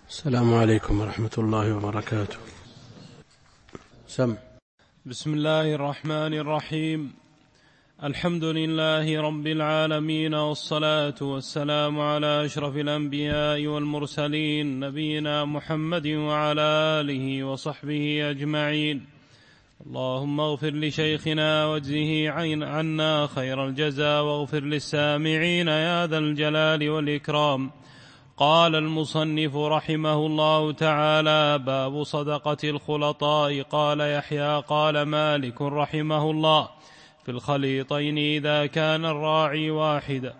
السلام عليكم ورحمة الله وبركاته. سم. بسم الله الرحمن الرحيم. الحمد لله رب العالمين، والصلاة والسلام على أشرف الأنبياء والمرسلين، نبينا محمد وعلى آله وصحبه أجمعين. اللهم اغفر لشيخنا واجزه عنا خير الجزاء، واغفر للسامعين يا ذا الجلال والإكرام. قال المصنف رحمه الله تعالى: باب صدقة الخلطاء. قال يحيى قال مالك رحمه الله: في الخليطين إذا كان الراعي واحدا.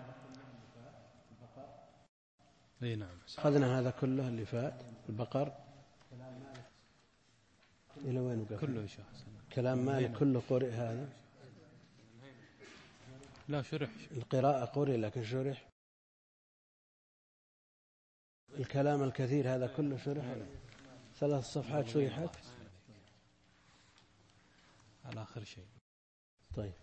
أخذنا هذا كله اللي فات البقر إلى وين كله كلام مالك كله قرئ هذا؟ لا شرح، القراءة قرئ لكن شرح. الكلام الكثير هذا كله شرح. 3 صفحات شرحت على آخر شيء. طيب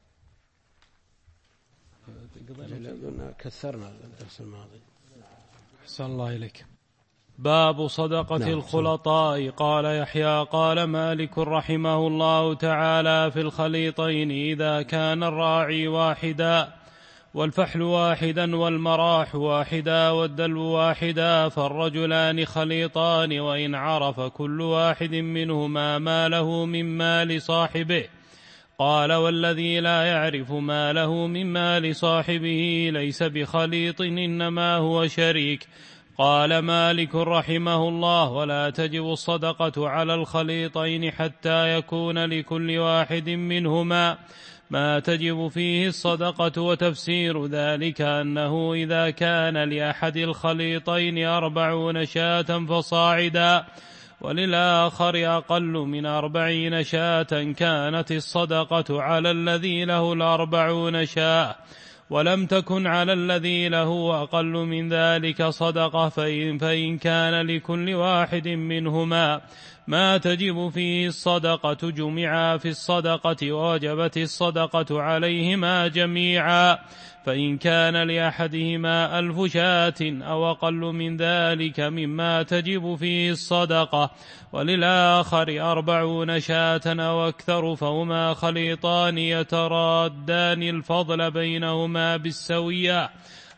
كثرنا الدرس الماضي. أحسن الله إليك. باب صدقة الخلطاء. قال يحيى قال مالك رحمه الله تعالى: في الخليطين إذا كان الراعي واحدا، والفحل واحدا، والمراح واحدا، والدلو واحدا، فالرجلان خليطان، وإن عرف كل واحد منهما ما له من مال صاحبه. قال: والذي لا يعرف ما له من مال صاحبه ليس بخليط، إنما هو شريك. قال مالك رحمه الله: ولا تجب الصدقة على الخليطين حتى يكون لكل واحد منهما ما تجب فيه الصدقة. وتفسير ذلك أنه إذا كان لأحد الخليطين 40 شاة فصاعدا، وللآخر أقل من 40 شاة، كانت الصدقة على الذي له 40 شاة، ولم تكن على الذي له أقل من ذلك صدقة. فإن كان لكل واحد منهما ما تجب فيه الصدقة جمعا في الصدقة، ووجبت الصدقة عليهما جميعا. فإن كان لأحدهما 1000 شاة أو أقل من ذلك مما تجب فيه الصدقة، وللآخر 40 شاة أو أكثر، فهما خليطان يترادان الفضل بينهما بالسوية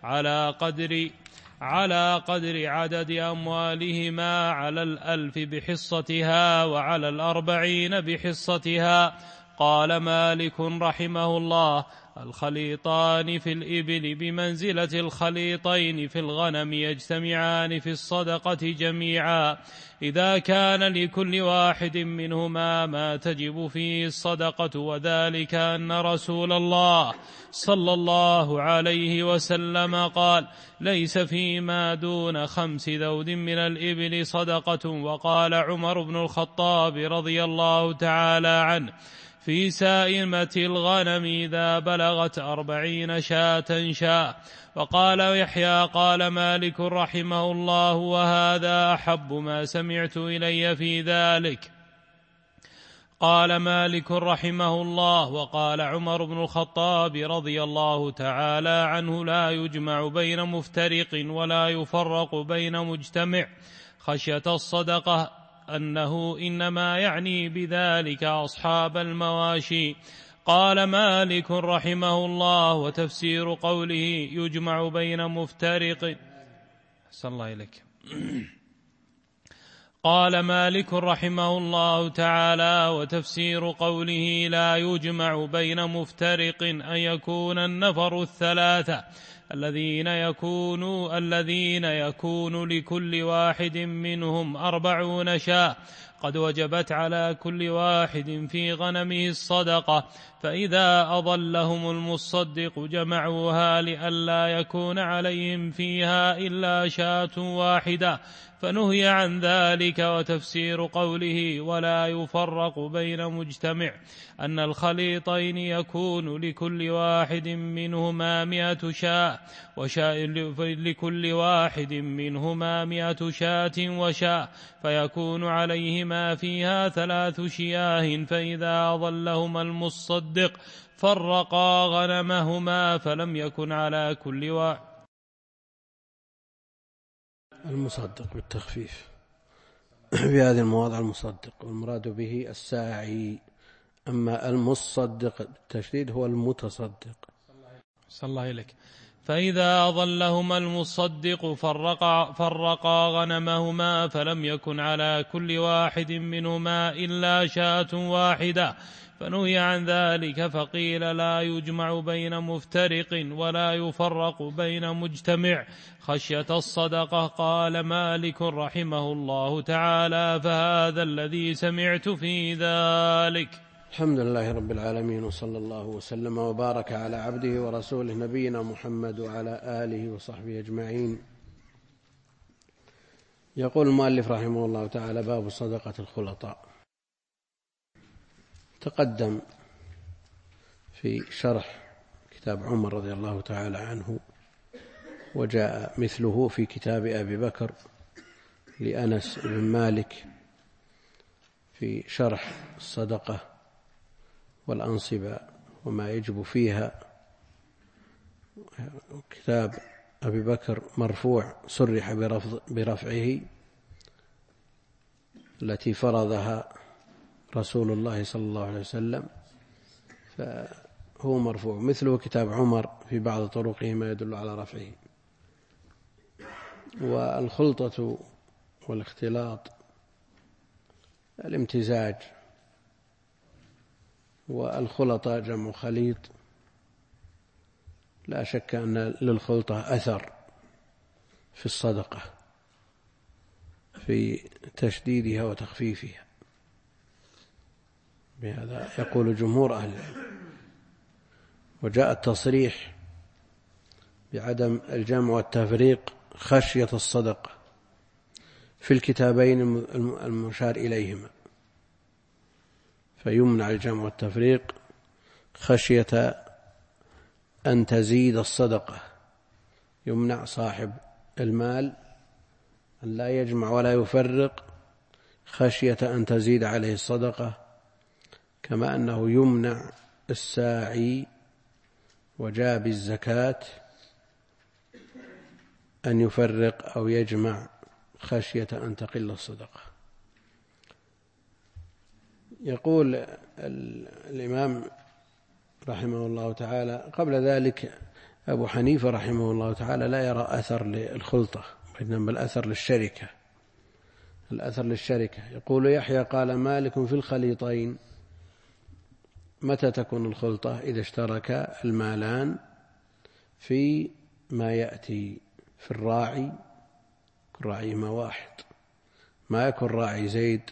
على قدر عدد أموالهما، على 1000 بحصتها، وعلى 40 بحصتها. قال مالك رحمه الله: الخليطان في الإبل بمنزلة الخليطين في الغنم، يجتمعان في الصدقة جميعا إذا كان لكل واحد منهما ما تجب فيه الصدقة. وذلك أن رسول الله صلى الله عليه وسلم قال: ليس فيما دون 5 ذود من الإبل صدقة. وقال عمر بن الخطاب رضي الله تعالى عنه: في سائمة الغنم إذا بلغت 40 شاة شاة. وقال يحيى قال مالك رحمه الله: وهذا أحب ما سمعت إلي في ذلك. قال مالك رحمه الله: وقال عمر بن الخطاب رضي الله تعالى عنه: لا يجمع بين مفترق ولا يفرق بين مجتمع خشية الصدقة، أنه إنما يعني بذلك أصحاب المواشي. قال مالك رحمه الله: وتفسير قوله يجمع بين مفترق. أحسن الله إليك. قال مالك رحمه الله تعالى: وتفسير قوله لا يجمع بين مفترق أن يكون النفر 3 الذين يكون لكل واحد منهم 40 شاة، قد وجبت على كل واحد في غنمه الصدقة، فإذا أضلهم المصدق جمعوها لئلا يكون عليهم فيها إلا شاة واحدة، فنهي عن ذلك. وتفسير قوله ولا يفرق بين مجتمع أن الخليطين يكون لكل واحد منهما 100 شاة، لكل واحد منهما 100 شاة وشاة، فيكون عليهما فيها 3 شياه، فإذا أضلهما المصدق فرقا غنمهما، فلم يكن على كل واحد. المصدق بالتخفيف. في هذه المواضع المصدق، والمراد به الساعي، أما المصدق بالتشديد هو المتصدق. صلى الله إليك. فإذا أضلهما المصدق فرقا غنمهما، فلم يكن على كل واحد منهما إلا شاة واحدة، فنهي عن ذلك، فقيل لا يجمع بين مفترق ولا يفرق بين مجتمع خشية الصدقة. قال مالك رحمه الله تعالى: فهذا الذي سمعت في ذلك. الحمد لله رب العالمين، وصلى الله وسلم وبارك على عبده ورسوله نبينا محمد وعلى آله وصحبه أجمعين. يقول المؤلف رحمه الله تعالى: باب صدقة الخلطاء. تقدم في شرح كتاب عمر رضي الله تعالى عنه، وجاء مثله في كتاب أبي بكر لأنس بن مالك في شرح الصدقة والأنصبة وما يجب فيها. كتاب أبي بكر مرفوع صرح برفعه، التي فرضها رسول الله صلى الله عليه وسلم، فهو مرفوع. مثله كتاب عمر في بعض طرقه ما يدل على رفعه. والخلطة والاختلاط الامتزاج، والخلطة جمع خليط. لا شك أن للخلطة أثر في الصدقة في تشديدها وتخفيفها، بهذا يقول جمهور أهل العلم. وجاء التصريح بعدم الجمع والتفريق خشية الصدقة في الكتابين المشار إليهما، فيمنع الجمع والتفريق خشية أن تزيد الصدقة. يمنع صاحب المال أن لا يجمع ولا يفرق خشية أن تزيد عليه الصدقة، كما أنه يمنع الساعي وجاب الزكاة أن يفرق أو يجمع خشية أن تقل الصدقة. يقول الإمام رحمه الله تعالى: قبل ذلك أبو حنيفة رحمه الله تعالى لا يرى أثر للخلطة، بينما الأثر للشركة. الأثر للشركة. يقول يحيى: قال مالك في الخليطين: متى تكون الخلطة؟ إذا اشترك المالان في ما يأتي في الراعي، كل راعيهما واحد، ما يكون راعي زيد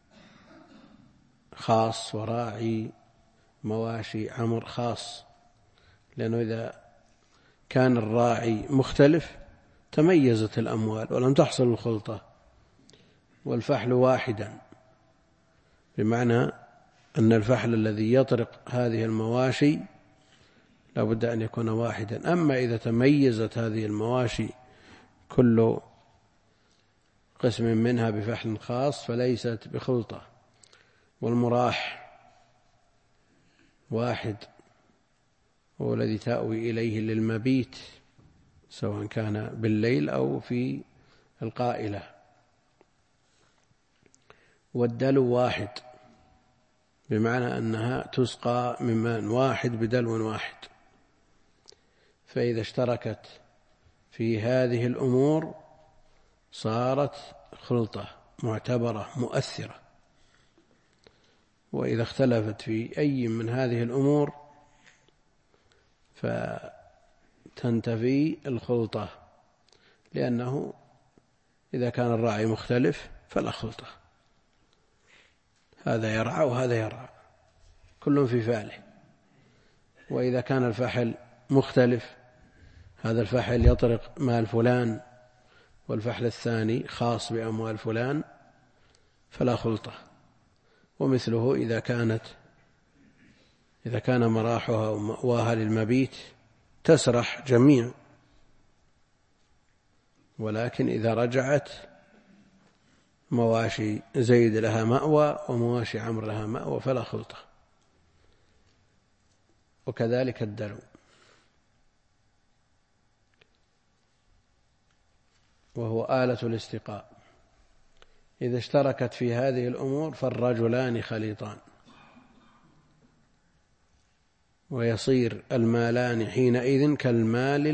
خاص وراعي مواشي عمر خاص، لأنه إذا كان الراعي مختلف تميزت الأموال ولم تحصل الخلطة. والفحل واحدا، بمعنى أن الفحل الذي يطرق هذه المواشي لا بد أن يكون واحدا. أما إذا تميزت هذه المواشي كل قسم منها بفحل خاص فليست بخلطة. والمراح واحد، هو الذي تأوي إليه للمبيت، سواء كان بالليل أو في القائلة. والدلو واحد، بمعنى أنها تسقى من ماء واحد بدلو واحد. فإذا اشتركت في هذه الأمور صارت خلطة معتبرة مؤثرة. وإذا اختلفت في أي من هذه الأمور فتنتفي الخلطة، لأنه إذا كان الراعي مختلف فلا خلطة، هذا يرعى وهذا يرعى كل في فعله. وإذا كان الفحل مختلف، هذا الفحل يطرق مال فلان والفحل الثاني خاص بأموال فلان، فلا خلطة. ومثله إذا كان مراحها ومأواها للمبيت تسرح جميع، ولكن إذا رجعت مواشي زيد لها مأوى ومواشي عمرو لها مأوى فلا خلطة. وكذلك الدلو. وهو آلة الاستقاء، إذا اشتركت في هذه الأمور فالرجلان خليطان، ويصير المالان حينئذ كالمال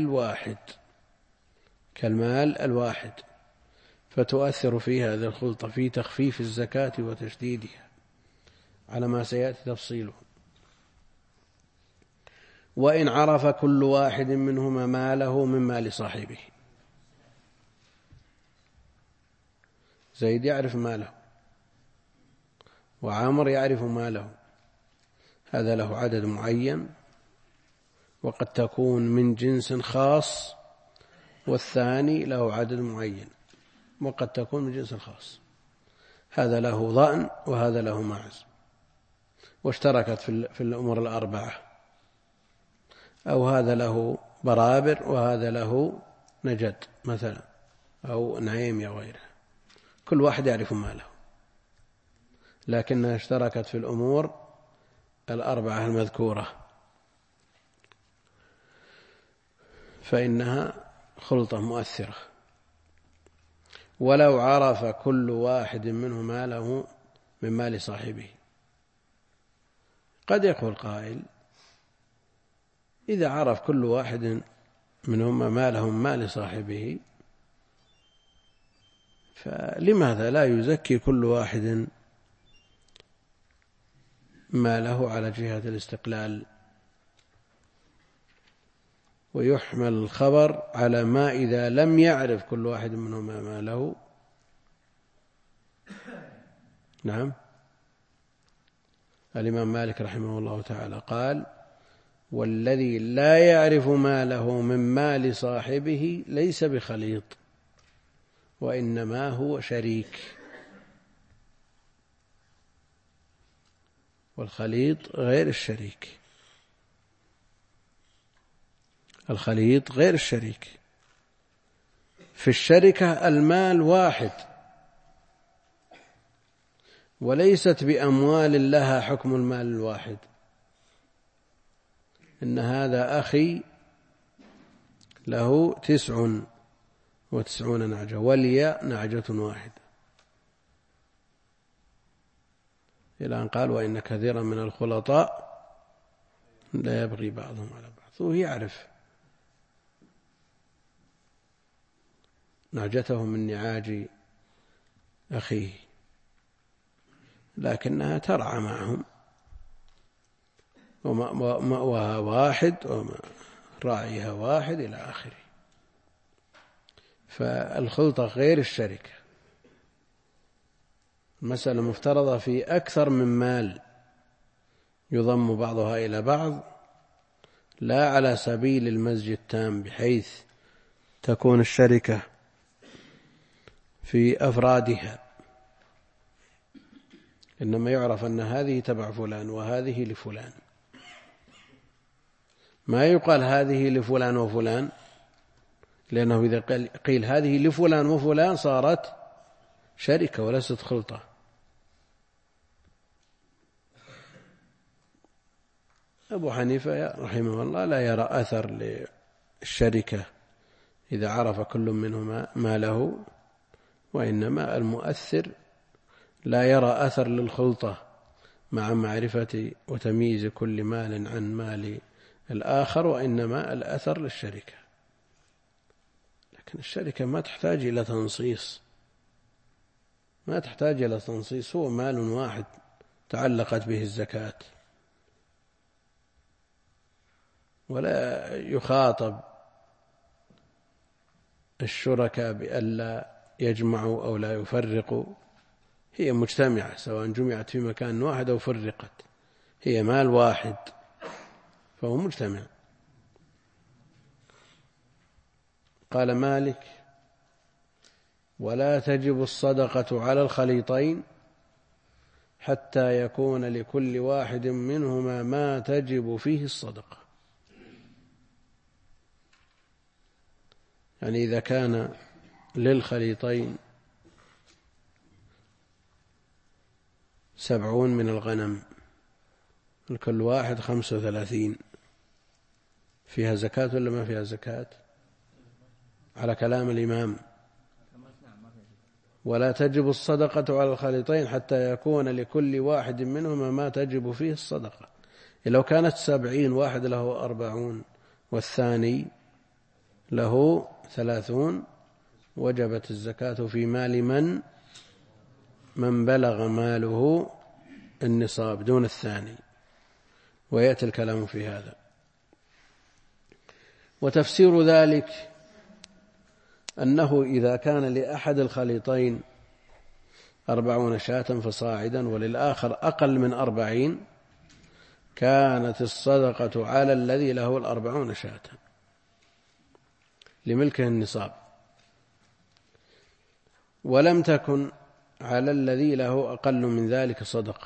الواحد، فتؤثر في هذه الخلطة في تخفيف الزكاة وتشديدها على ما سيأتي تفصيله. وإن عرف كل واحد منهما ماله من مال صاحبه، زيد يعرف ماله وعامر يعرف ماله، هذا له عدد معين وقد تكون من جنس خاص، والثاني له عدد معين وقد تكون من جنس خاص، هذا له ضأن وهذا له معز، واشتركت في الأمور الأربعة، أو هذا له برابر وهذا له نجد مثلا أو نعيم أو غيره، كل واحد يعرف ماله، لكنها اشتركت في الأمور الأربعة المذكورة، فإنها خلطة مؤثرة. ولو عرف كل واحد منه ماله من مال صاحبه، قد يقول قائل إذا عرف كل واحد منهما ماله من مال صاحبه فلماذا لا يزكي كل واحد ماله على جهة الاستقلال، ويحمل الخبر على ما إذا لم يعرف كل واحد منهما ماله. نعم، الإمام مالك رحمه الله تعالى قال: والذي لا يعرف ماله من مال صاحبه ليس بخليط، وإنما هو شريك. والخليط غير الشريك، الخليط غير الشريك. في الشركة المال واحد، وليست بأموال لها حكم المال الواحد، إن هذا أخي له 99 نعجة ولي نعجة واحدة، إلى أن قال: وإن كثيرا من الخلطاء لا يبغي بعضهم على بعض. وهو يعرف نعجته من نعاج أخيه، لكنها ترعى معهم، ومأواها واحد وراعيها واحد إلى آخره. فالخلطة غير الشركة، المسألة مفترضة في أكثر من مال يضم بعضها إلى بعض، لا على سبيل المزج التام بحيث تكون الشركة في أفرادها، إنما يعرف أن هذه تبع فلان وهذه لفلان، ما يقال هذه لفلان وفلان، لأنه إذا قيل هذه لفلان وفلان صارت شركة وليست خلطة. أبو حنيفة رحمه الله لا يرى أثر للشركة إذا عرف كل منهما ماله، وإنما المؤثر لا يرى أثر للخلطة مع معرفة وتمييز كل مال عن مال الآخر، وإنما الأثر للشركة. لكن الشركة ما تحتاج إلى تنصيص، ما تحتاج إلى تنصيص، هو مال واحد تعلقت به الزكاة، ولا يخاطب الشركاء بألا يجمعوا أو لا يفرقوا، هي مجتمعة سواء جمعت في مكان واحد أو فرقت، هي مال واحد فهو مجتمع. قال مالك: ولا تجب الصدقة على الخليطين حتى يكون لكل واحد منهما ما تجب فيه الصدقة. يعني إذا كان للخليطين 70 من الغنم، لكل واحد 35، فيها زكاة ولا ما فيها زكاة؟ على كلام الإمام ولا تجب الصدقة على الخليطين حتى يكون لكل واحد منهما ما تجب فيه الصدقة. لو كانت 70 واحد له 40 والثاني له 30 وجبت الزكاة في مال من بلغ ماله النصاب دون الثاني، ويأتي الكلام في هذا. وتفسير ذلك أنه إذا كان لأحد الخليطين 40 شاة فصاعدا وللآخر أقل من 40 كانت الصدقة على الذي له 40 شاة لملكه النصاب، ولم تكن على الذي له أقل من ذلك صدقة،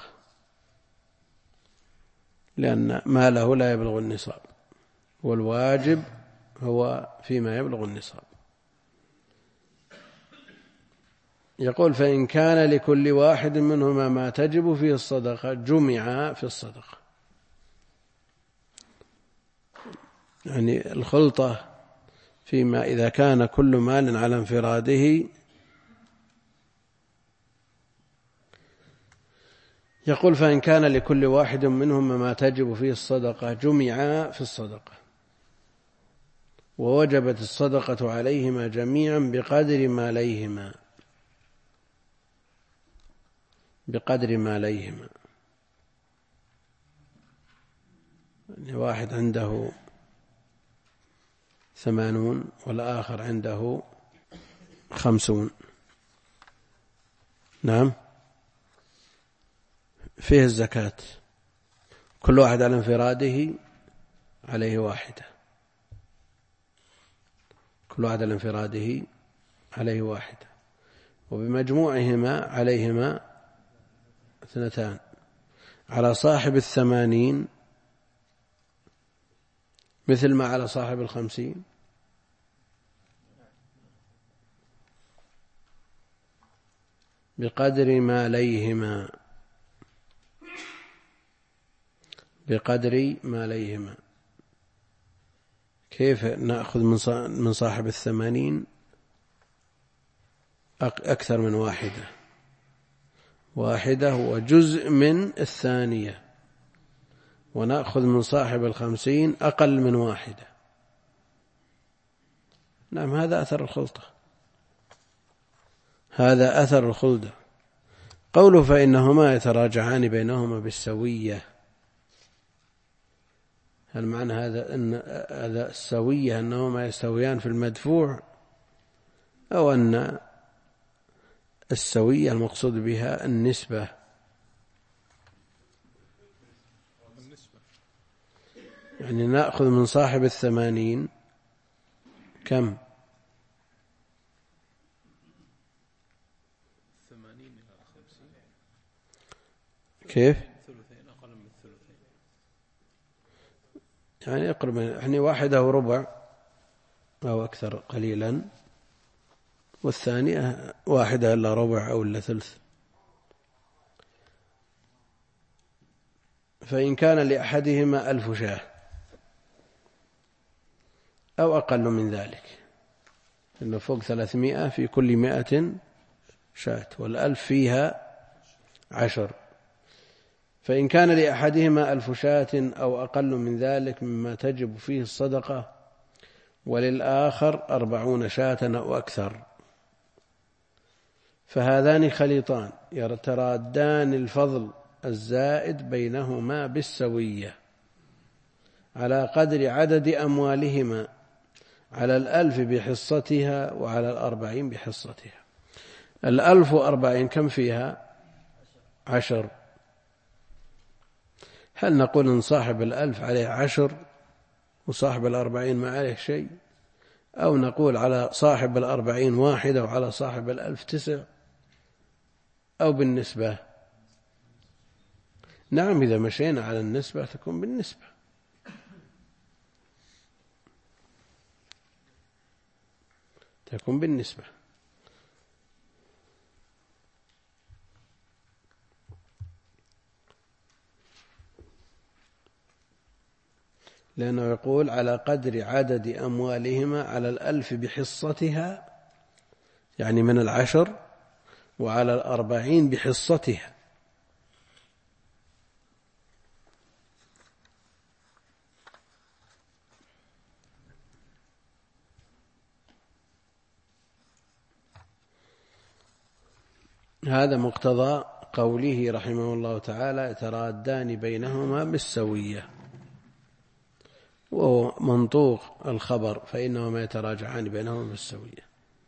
لأن ماله لا يبلغ النصاب، والواجب هو فيما يبلغ النصاب. يقول فإن كان لكل واحد منهما ما تجب فيه الصدقة جمع في الصدقة. يعني الخلطة فيما إذا كان كل مال على انفراده. يقول فإن كان لكل واحد منهما ما تجب فيه الصدقة جمع في الصدقة، ووجبت الصدقة عليهما جميعا بقدر ماليهما يعني واحد عنده 80 والآخر عنده 50. نعم، فيه الزكاة، كل واحد على انفراده عليه واحدة، وبمجموعهما عليهما 2. على صاحب 80 مثل ما على صاحب 50 بقدر ماليهما. كيف نأخذ من صاحب 80 أكثر من واحدة وجزء من 2، ونأخذ من صاحب 50 أقل من 1. نعم، هذا أثر الخلطة. قوله فإنهما يتراجعان بينهما بالسوية، هل معنى هذا أن هذا السوية أنهما يستويان في المدفوع، أو أن السوية المقصود بها النسبة؟ يعني نأخذ من صاحب 80 كم؟ 80 إلى 50. كيف؟ ثلثين، أقل من الثلثين، يعني أقرب، يعني واحدة وربع أو أكثر قليلا، والثانية 1 إلا ربع أو إلا ثلث. فإن كان لأحدهما 1000 شاة أو أقل من ذلك، إنه فوق 300 في كل 100 شاة، والألف فيها 10. فإن كان لأحدهما 1000 شاة أو أقل من ذلك مما تجب فيه الصدقة، وللآخر 40 شاة أو أكثر، فهذان خليطان يترادان الفضل الزائد بينهما بالسوية على قدر عدد أموالهما، على 1000 بحصتها وعلى 40 بحصتها. 1040 كم فيها؟ 10. هل نقول إن صاحب 1000 عليه 10 وصاحب 40 ما عليه شيء، أو نقول على صاحب 40 1 وعلى صاحب 1000 9، أو بالنسبة؟ نعم، إذا مشينا على النسبة تكون بالنسبة. لأنه يقول على قدر عدد أموالهما على 1000 بحصتها، يعني من 10 وعلى 40 بحصتها. هذا مقتضى قوله رحمه الله تعالى: يترادان بينهما بالسوية، وهو منطوق الخبر فإنهما يتراجعان بينهما بالسوية،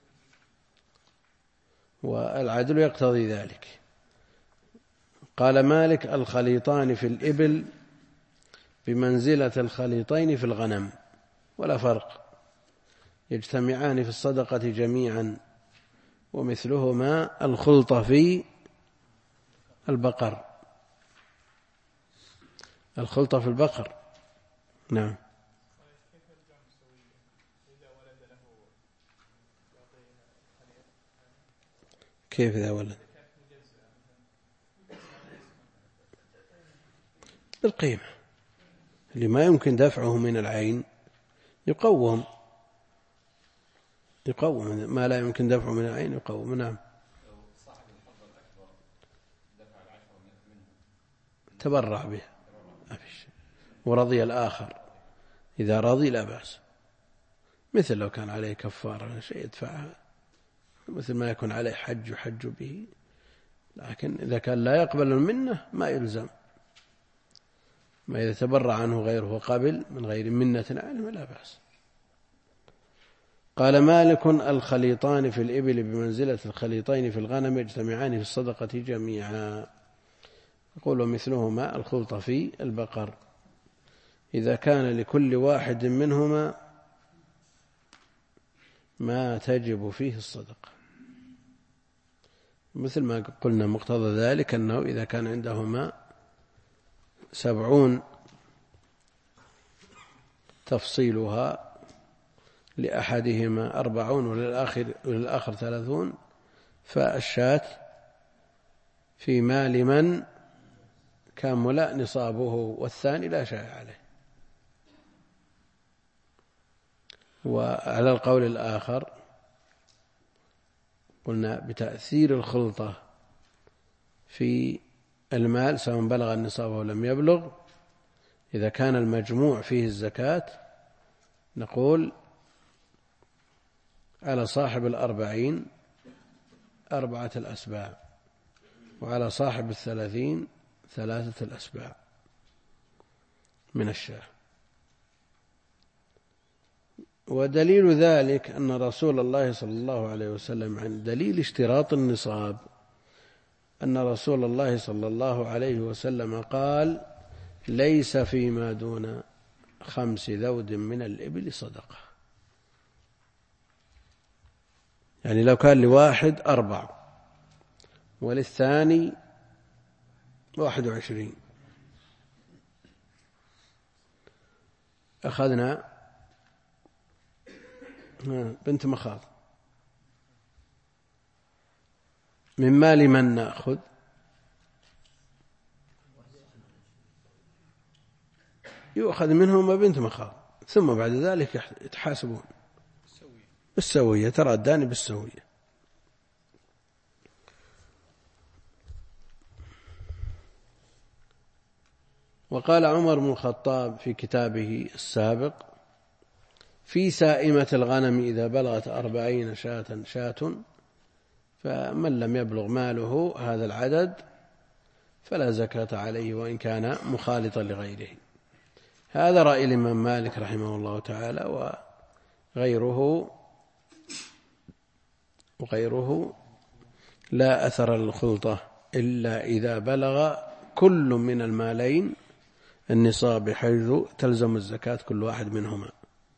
والعدل يقتضي ذلك. قال مالك: الخليطان في الإبل بمنزلة الخليطين في الغنم، ولا فرق، يجتمعان في الصدقة جميعا، ومثلهما الخلطة في البقر. الخلطة في البقر، نعم. كيف إذا ولد؟ بالقيمة، اللي ما يمكن دفعه من العين يقوم ما لا يمكن دفعه من العين يقوم. نعم. تبرع به ورضي الآخر، إذا رضي لا بأس، مثل لو كان عليه كفارة شيء يدفعها، مثل ما يكون عليه حج يحج به، لكن إذا كان لا يقبل المنة ما يلزم. ما إذا تبرع عنه غيره وقبل من غير منة عنه لا بأس. قال مالك: الخليطان في الإبل بمنزلة الخليطين في الغنم، يجتمعان في الصدقة جميعا. يقول مثلهما الخلطة في البقر، إذا كان لكل واحد منهما ما تجب فيه الصدقة، مثل ما قلنا مقتضى ذلك أنه إذا كان عندهما 70 تفصيلها، لأحدهما 40 وللآخر 30، فالشاة في مال من كامل نصابه والثاني لا شيء عليه. وعلى القول الآخر قلنا بتأثير الخلطة في المال سواء بلغ النصاب أو لم يبلغ، إذا كان المجموع فيه الزكاة نقول على صاحب 40 4 الأسباع، وعلى صاحب 30 3 الأسباع من الشاة. ودليل ذلك أن رسول الله صلى الله عليه وسلم، عن دليل اشتراط النصاب، أن رسول الله صلى الله عليه وسلم قال: ليس فيما دون 5 ذود من الإبل صدقة. يعني لو كان لواحد 4 وللثاني 21، أخذنا بنت مخاض، من مال من نأخذ؟ يؤخذ منهما بنت مخاض، ثم بعد ذلك يتحاسبون بالسوية، تردان بالسوية. وقال عمر بن الخطاب في كتابه السابق: في سائمة الغنم إذا بلغت 40 شاة، فمن لم يبلغ ماله هذا العدد فلا زكاة عليه وإن كان مخالطا لغيره. هذا رأي الإمام مالك رحمه الله تعالى، وغيره لا أثر للخلطة إلا إذا بلغ كل من المالين النصاب حيث تلزم الزكاة كل واحد منهما.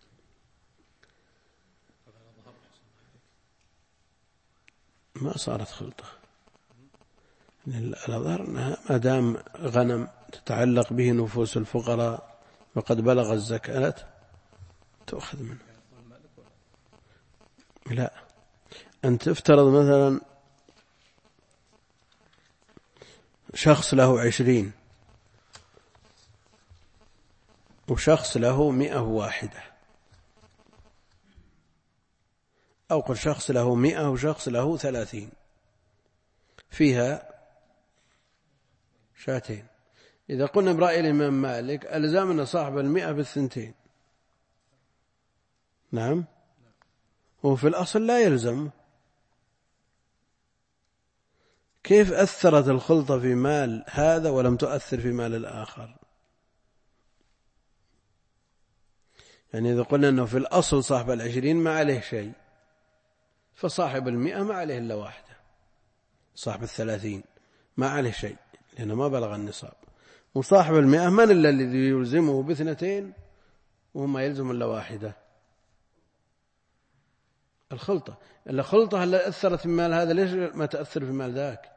ما صارت خلطة، الأظهر أنها ما دام غنم تتعلق به نفوس الفقراء وقد بلغ الزكاة تأخذ منه. لا، أن تفترض مثلا شخص له 20 وشخص له 101، أو قل شخص له 100 وشخص له 30، فيها شاتين. إذا قلنا برأي الإمام مالك ألزامنا صاحب 100 بالثنتين. نعم، هو في الأصل لا يلزم. كيف أثرت الخلطة في مال هذا ولم تؤثر في مال الآخر؟ يعني إذا قلنا أنه في الأصل صاحب 20 ما عليه شيء، فصاحب 100 ما عليه إلا واحدة، صاحب 30 ما عليه شيء لأنه ما بلغ النصاب، وصاحب 100 من الذي يلزمه باثنتين وما يلزم إلا واحدة؟ الخلطة اللي أثرت في مال هذا ليش ما تأثر في مال ذاك؟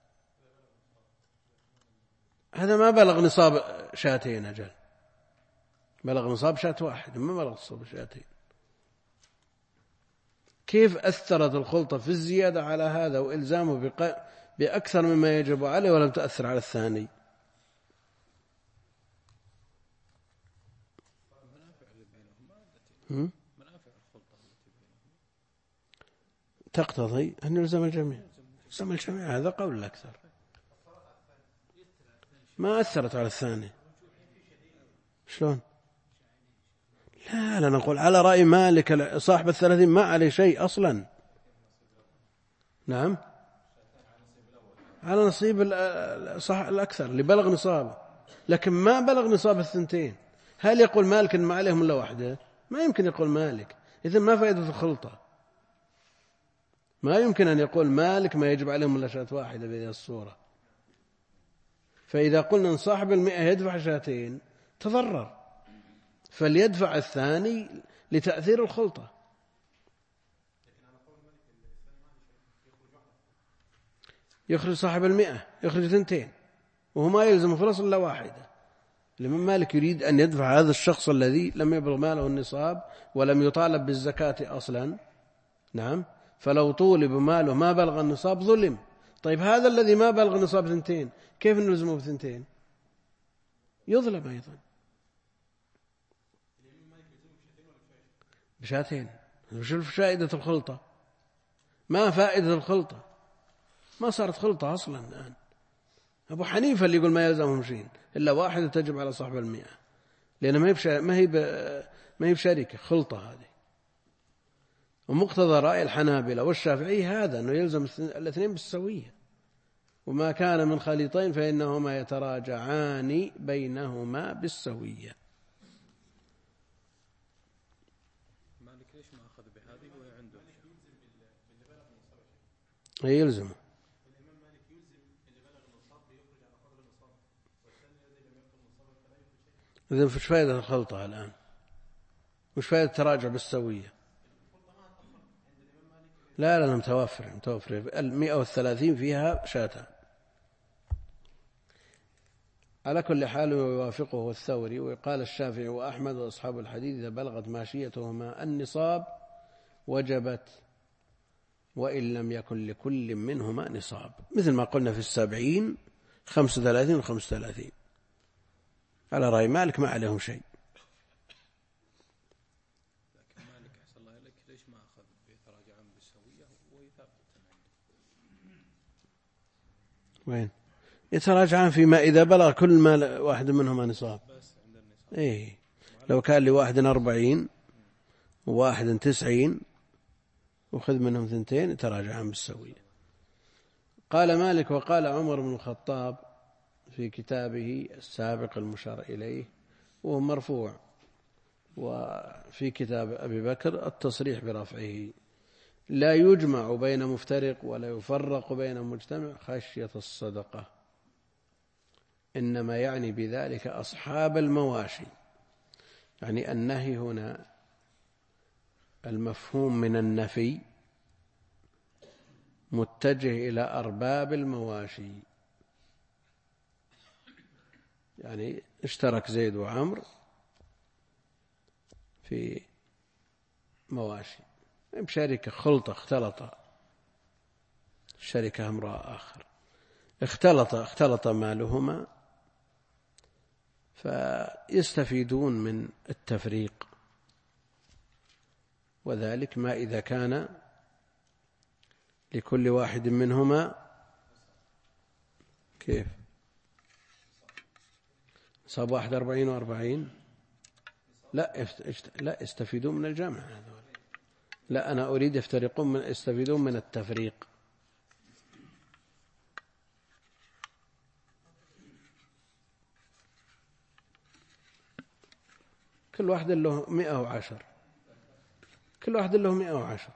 هذا ما بلغ نصاب شاتين، أجل بلغ نصاب شات واحد، ما بلغ نصاب شاتين. كيف أثرت الخلطة في الزيادة على هذا وإلزامه بأكثر مما يجب عليه ولم تأثر على الثاني؟ تقتضي أن يلزم الجميع، يلزم الجميع، هذا قول الأكثر. ما أثرت على الثاني. شلون؟ لا نقول على رأي مالك صاحب 30 ما عليه شيء أصلا. نعم، على نصيب الأكثر اللي بلغ نصابه، لكن ما بلغ نصاب الثنتين. هل يقول مالك ما عليهم إلا واحدة؟ ما يمكن يقول مالك. إذن ما فائدة الخلطة؟ ما يمكن أن يقول مالك ما يجب عليهم إلا شاة واحدة بهذه الصورة. فإذا قلنا أن صاحب 100 يدفع شاتين تضرر، فليدفع الثاني لتأثير الخلطة. يخرج صاحب 100 يخرج 2 وهو ما يلزم فرص إلا واحدة. الإمام مالك يريد أن يدفع هذا الشخص الذي لم يبلغ ماله النصاب ولم يطالب بالزكاة أصلا. نعم، فلو طولب ماله ما بلغ النصاب ظلم. طيب هذا الذي ما بلغ نصاب 2 كيف نلزمه ب2؟ يظلم أيضا بشاتين. وش فائدة الخلطة؟ ما فائدة الخلطة؟ ما صارت خلطة أصلا الآن. أبو حنيفة اللي يقول ما يلزمهم شيء إلا واحدة تجب على صاحب 100، لأن ما هي بشركة، خلطة هذه. ومقتضى رأي الحنابلة والشافعي هذا أنه يلزم 2 بالسوية، وما كان من خليطين فإنهما يتراجعان بينهما بالسوية. مالك ليش ما أخذ بهذه وهي عنده؟ يلزمه. إذن فش فائدة الخلطة الآن؟ وش فائدة التراجع بالسوية؟ لا متوفر 130 فيها شاتان. على كل حال يوافقه الثوري، وقال الشافعي وأحمد وأصحاب الحديث إذا بلغت ماشيتهما النصاب وجبت وإن لم يكن لكل منهما نصاب، مثل ما قلنا في 70 35 و35. على رأي مالك ما عليهم شيء. لكن مالك أحسن الله إليك ليش ما أخذ بيتراجعون بالسوية ويثابت؟ وين يتراجعان؟ فيما إذا بلغ كل ما واحد منهما نصاب. إيه، لو كان لواحد 40 وواحد 90 وخذ منهم 2 يتراجعان بالسوية. قال مالك وقال عمر بن الخطاب في كتابه السابق المشار إليه وهو مرفوع، وفي كتاب أبي بكر التصريح برفعه: لا يجمع بين مفترق ولا يفرق بين مجتمع خشية الصدقة، إنما يعني بذلك أصحاب المواشي. يعني النهي هنا المفهوم من النفي متجه إلى أرباب المواشي. يعني اشترك زيد وعمر في مواشي بشركة، خلطة، اختلط، الشركة امرأة آخر، اختلط مالهما، فيستفيدون من التفريق. وذلك ما إذا كان لكل واحد منهما كيف؟ صاب 41 و40. لا يستفيدون من الجمع هذول. لا، أنا أريد يستفيدون من التفريق. كل واحد له 110. كل واحد له 110.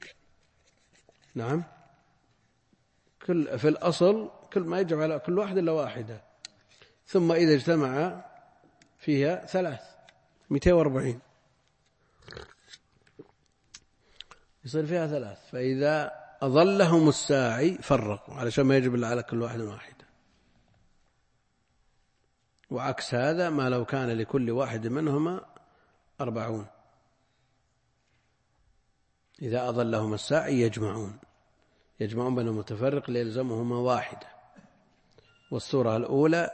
نعم، في الأصل كل ما يجب على كل واحد إلا واحدة، ثم إذا اجتمع فيها 240 يصير فيها 3. فإذا أظلهم الساعي فرقوا علشان ما يجب إلا على كل واحد واحدة. وعكس هذا ما لو كان لكل واحد منهما 40، إذا أظلهم الساعي يجمعون بين المتفرق ليلزمهما واحدة. والصورة الأولى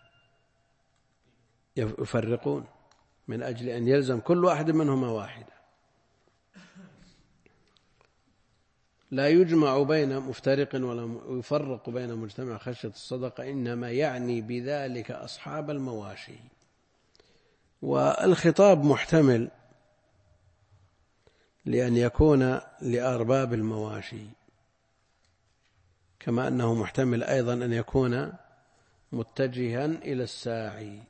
يفرقون من أجل أن يلزم كل واحد منهما واحدة. لا يجمع بين مفترق ولا يفرق بين مجتمع خشية الصدقة، إنما يعني بذلك أصحاب المواشي. والخطاب محتمل لأن يكون لأرباب المواشي، كما أنه محتمل أيضا أن يكون متجها إلى الساعي.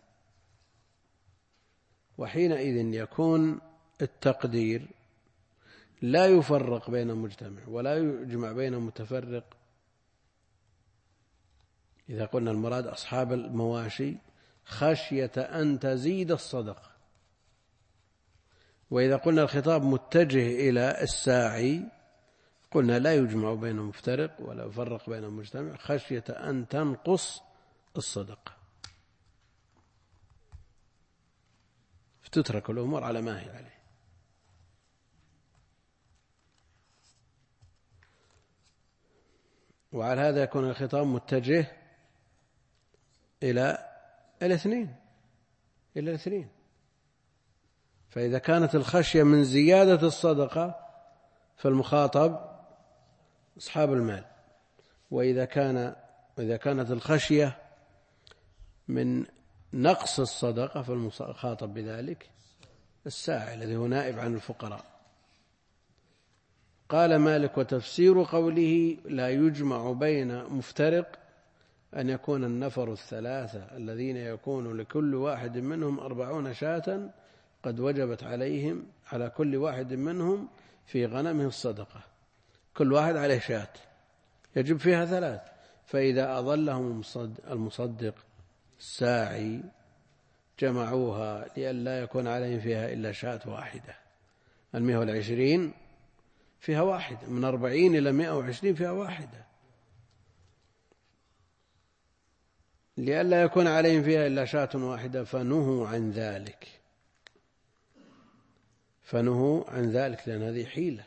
وحينئذ يكون التقدير لا يفرق بين مجتمع ولا يجمع بين متفرق. إذا قلنا المراد أصحاب المواشي خشية أن تزيد الصدقة، وإذا قلنا الخطاب متجه إلى الساعي قلنا لا يجمع بين مفترق ولا يفرق بين مجتمع خشية أن تنقص الصدقة، فتترك الأمور على ما هي عليه. وعلى هذا يكون الخطاب متجه إلى الاثنين. فإذا كانت الخشية من زيادة الصدقة فالمخاطب أصحاب المال، وإذا كانت الخشية من نقص الصدقة فالمخاطب بذلك الساعي الذي هو نائب عن الفقراء. قال مالك: وتفسير قوله لا يجمع بين مفترق أن يكون النفر الثلاثة الذين يكون لكل واحد منهم 40 شاة قد وجبت عليهم على كل واحد منهم في غنمه الصدقة، كل واحد عليه شاة يجب فيها 3. فإذا أظلهم المصدق الساعي جمعوها لئلا يكون عليهم فيها إلا شاة واحدة. 120 فيها واحدة، من 40 إلى 120 فيها واحدة، لئلا يكون عليهم فيها إلا شاة واحدة. فنهوا عن ذلك لأن هذه حيلة،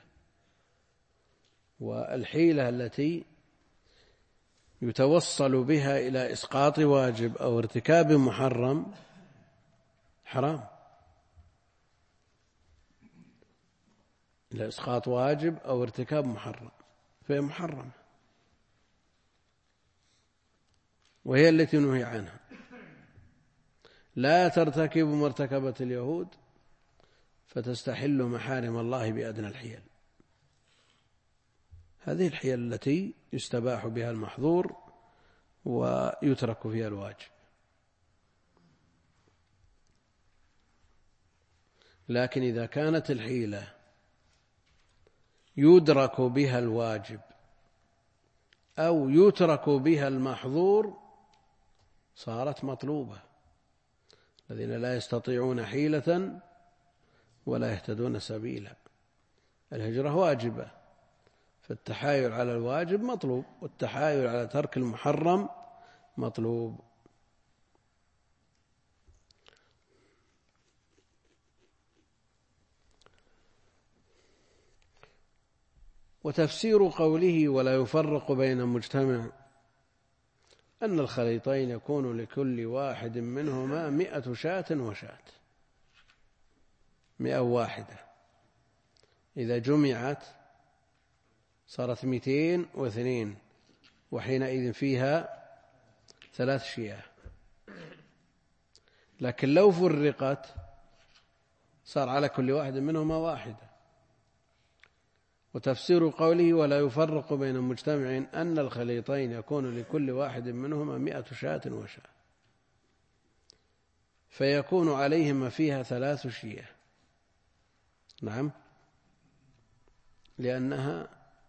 والحيلة التي يتوصل بها إلى إسقاط واجب أو ارتكاب محرم حرام. إلى إسقاط واجب أو ارتكاب محرم فهي محرمة، وهي التي نهي عنها. لا ترتكب مرتكبة اليهود فتستحل محارم الله بأدنى الحيل. هذه الحيل التي يستباح بها المحظور ويترك فيها الواجب. لكن إذا كانت الحيلة يدرك بها الواجب أو يترك بها المحظور صارت مطلوبة. الذين لا يستطيعون حيلة ولا يهتدون سبيلا. الهجرة واجبة، فالتحايل على الواجب مطلوب، والتحايل على ترك المحرم مطلوب. وتفسير قوله ولا يفرق بين مجتمع أن الخليطين يكون لكل واحد منهما 100 شاة وشاة، 100 واحدة، إذا جمعت صارت 202، وحينئذ فيها 3 شياه، لكن لو فرقت صار على كل واحد منهما واحدة. وتفسير قوله ولا يفرق بين مجتمع أن الخليطين يكون لكل واحد منهما 100 شاة وشاة، فيكون عليهما فيها 3 شياه. نعم، لأنها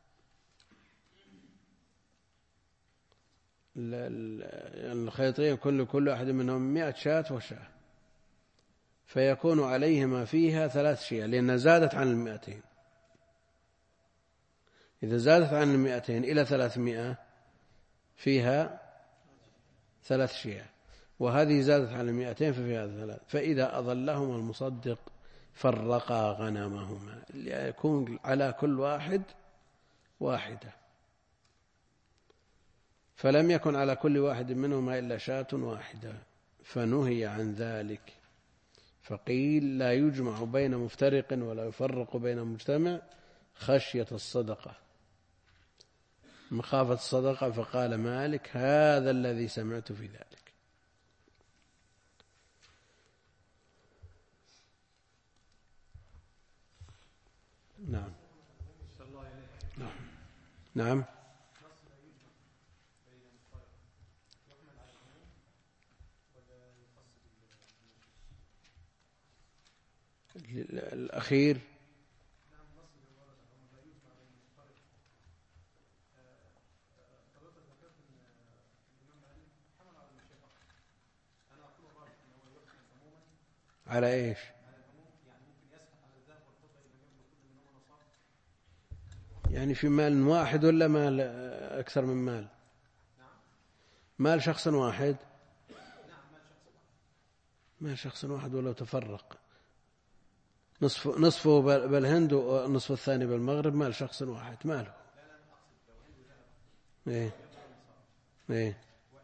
الخليطين يكون لكل واحد منهم 100 شاة وشاة، فيكون عليهما فيها 3 شياه، لأنها زادت عن 200. إذا زادت عن 200 إلى 300 فيها 3 شياه، وهذه زادت عن 200 ففيها 3. فإذا أضلهما المصدق فرقا غنمهما، ليكون على كل واحد واحدة، فلم يكن على كل واحد منهما إلا شاة واحدة، فنهي عن ذلك. فقيل لا يجمع بين مفترق ولا يفرق بين مجتمع خشية الصدقة، مخافة الصدقة. فقال مالك هذا الذي سمعت في ذلك. نعم نعم. الأخير على إيش؟ يعني في مال واحد ولا مال أكثر من مال؟ مال شخص واحد؟ مال شخص واحد ولو تفرق، نصفه بالهند ونصف الثاني بالمغرب، مال شخص واحد ماله. إيه إيه.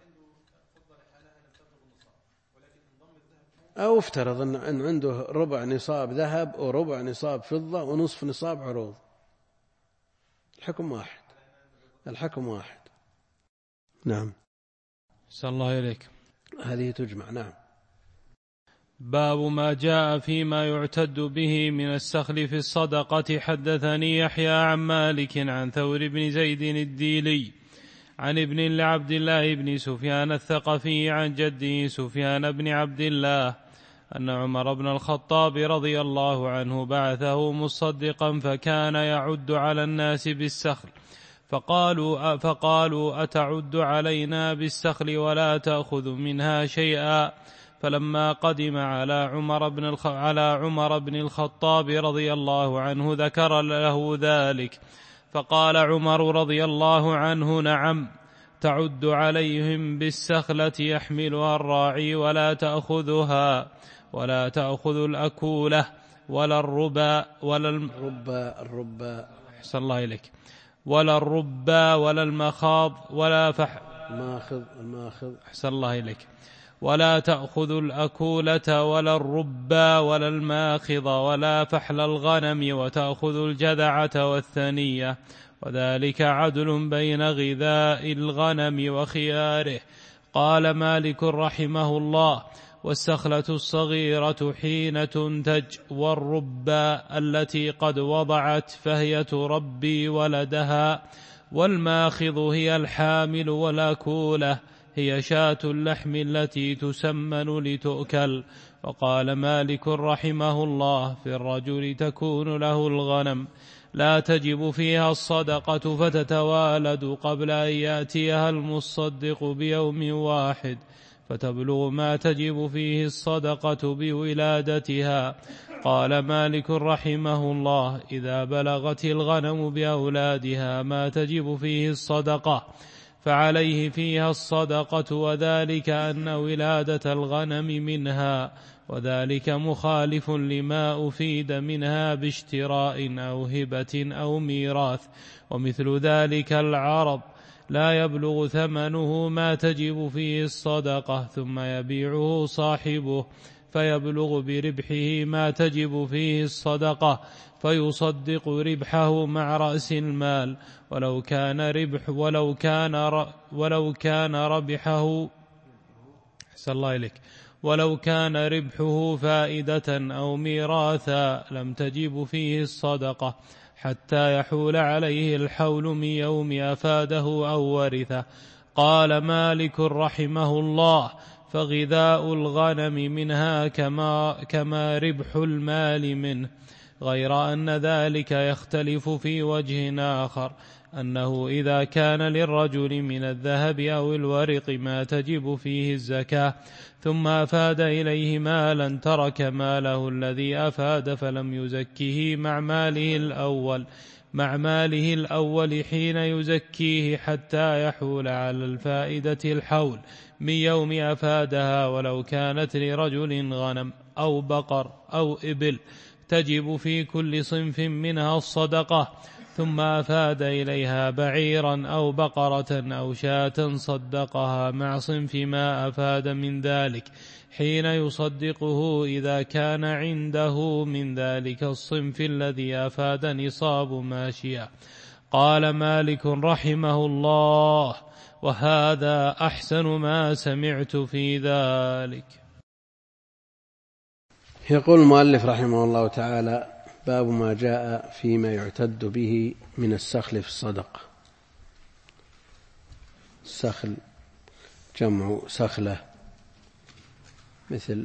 أو افترض أن عنده ربع نصاب ذهب وربع نصاب فضة ونصف نصاب عروض، الحكم واحد، الحكم واحد. نعم. صلى الله إليك. هذه تجمع. نعم. باب ما جاء فيما يعتد به من السخل في الصدقة. حدثني يحيى عن مالك عن ثور بن زيد الديلي عن ابن لعبد الله بن سفيان الثقفي عن جده سفيان بن عبد الله أن عمر بن الخطاب رضي الله عنه بعثه مصدقا، فكان يعد على الناس بالسخل، فقالوا أتعد علينا بالسخل ولا تأخذ منها شيئا؟ فلما قدم على عمر بن الخطاب رضي الله عنه ذكر له ذلك، فقال عمر رضي الله عنه نعم، تعد عليهم بالسخلة يحملها الراعي ولا تأخذ الأكولة ولا الربا أحسن الله إليك، ولا الربا ولا المخاض ولا الماخذ أحسن الله إليك، ولا تأخذ الأكولة ولا الربا ولا الماخض ولا فحل الغنم، وتأخذ الجذعة والثنية، وذلك عدل بين غذاء الغنم وخياره. قال مالك رحمه الله: والسخلة الصغيرة حين تنتج، والربا التي قد وضعت فهي تربي ولدها، والماخض هي الحامل، والأكولة هي شاة اللحم التي تسمن لتؤكل. وقال مالك رحمه الله: في الرجل تكون له الغنم لا تجب فيها الصدقة فتتوالد قبل أن يأتيها المصدق بيوم واحد، فتبلغ ما تجب فيه الصدقة بولادتها. قال مالك رحمه الله: إذا بلغت الغنم بأولادها ما تجب فيه الصدقة فعليه فيها الصدقة، وذلك أن ولادة الغنم منها، وذلك مخالف لما أفيد منها باشتراء أو هبة أو ميراث. ومثل ذلك العرض لا يبلغ ثمنه ما تجب فيه الصدقة، ثم يبيعه صاحبه فيبلغ بربحه ما تجب فيه الصدقة، فيصدق ربحه مع رأس المال، ولو كان ربحه أحسن الله إليك. ولو كان ربحه فائدة أو ميراثا لم تجب فيه الصدقة حتى يحول عليه الحول من يوم أفاده أو ورثه. قال مالك رحمه الله: فغذاء الغنم منها كما ربح المال منه، غير أن ذلك يختلف في وجه آخر، أنه إذا كان للرجل من الذهب أو الورق ما تجب فيه الزكاة ثم أفاد إليه مالا ترك ماله الذي أفاد فلم يزكه مع ماله الأول حين يزكيه حتى يحول على الفائدة الحول من يوم أفادها، ولو كانت لرجل غنم أو بقر أو إبل تجب في كل صنف منها الصدقة، ثم أفاد إليها بعيرا أو بقرة أو شاة صدقها مع صنف ما أفاد من ذلك حين يصدقه إذا كان عنده من ذلك الصنف الذي أفاد نصاب ماشية. قال مالك رحمه الله: وهذا أحسن ما سمعت في ذلك. يقول المؤلف رحمه الله تعالى: باب ما جاء فيما يعتد به من السخل في الصدقة. السخل جمع سخلة، مثل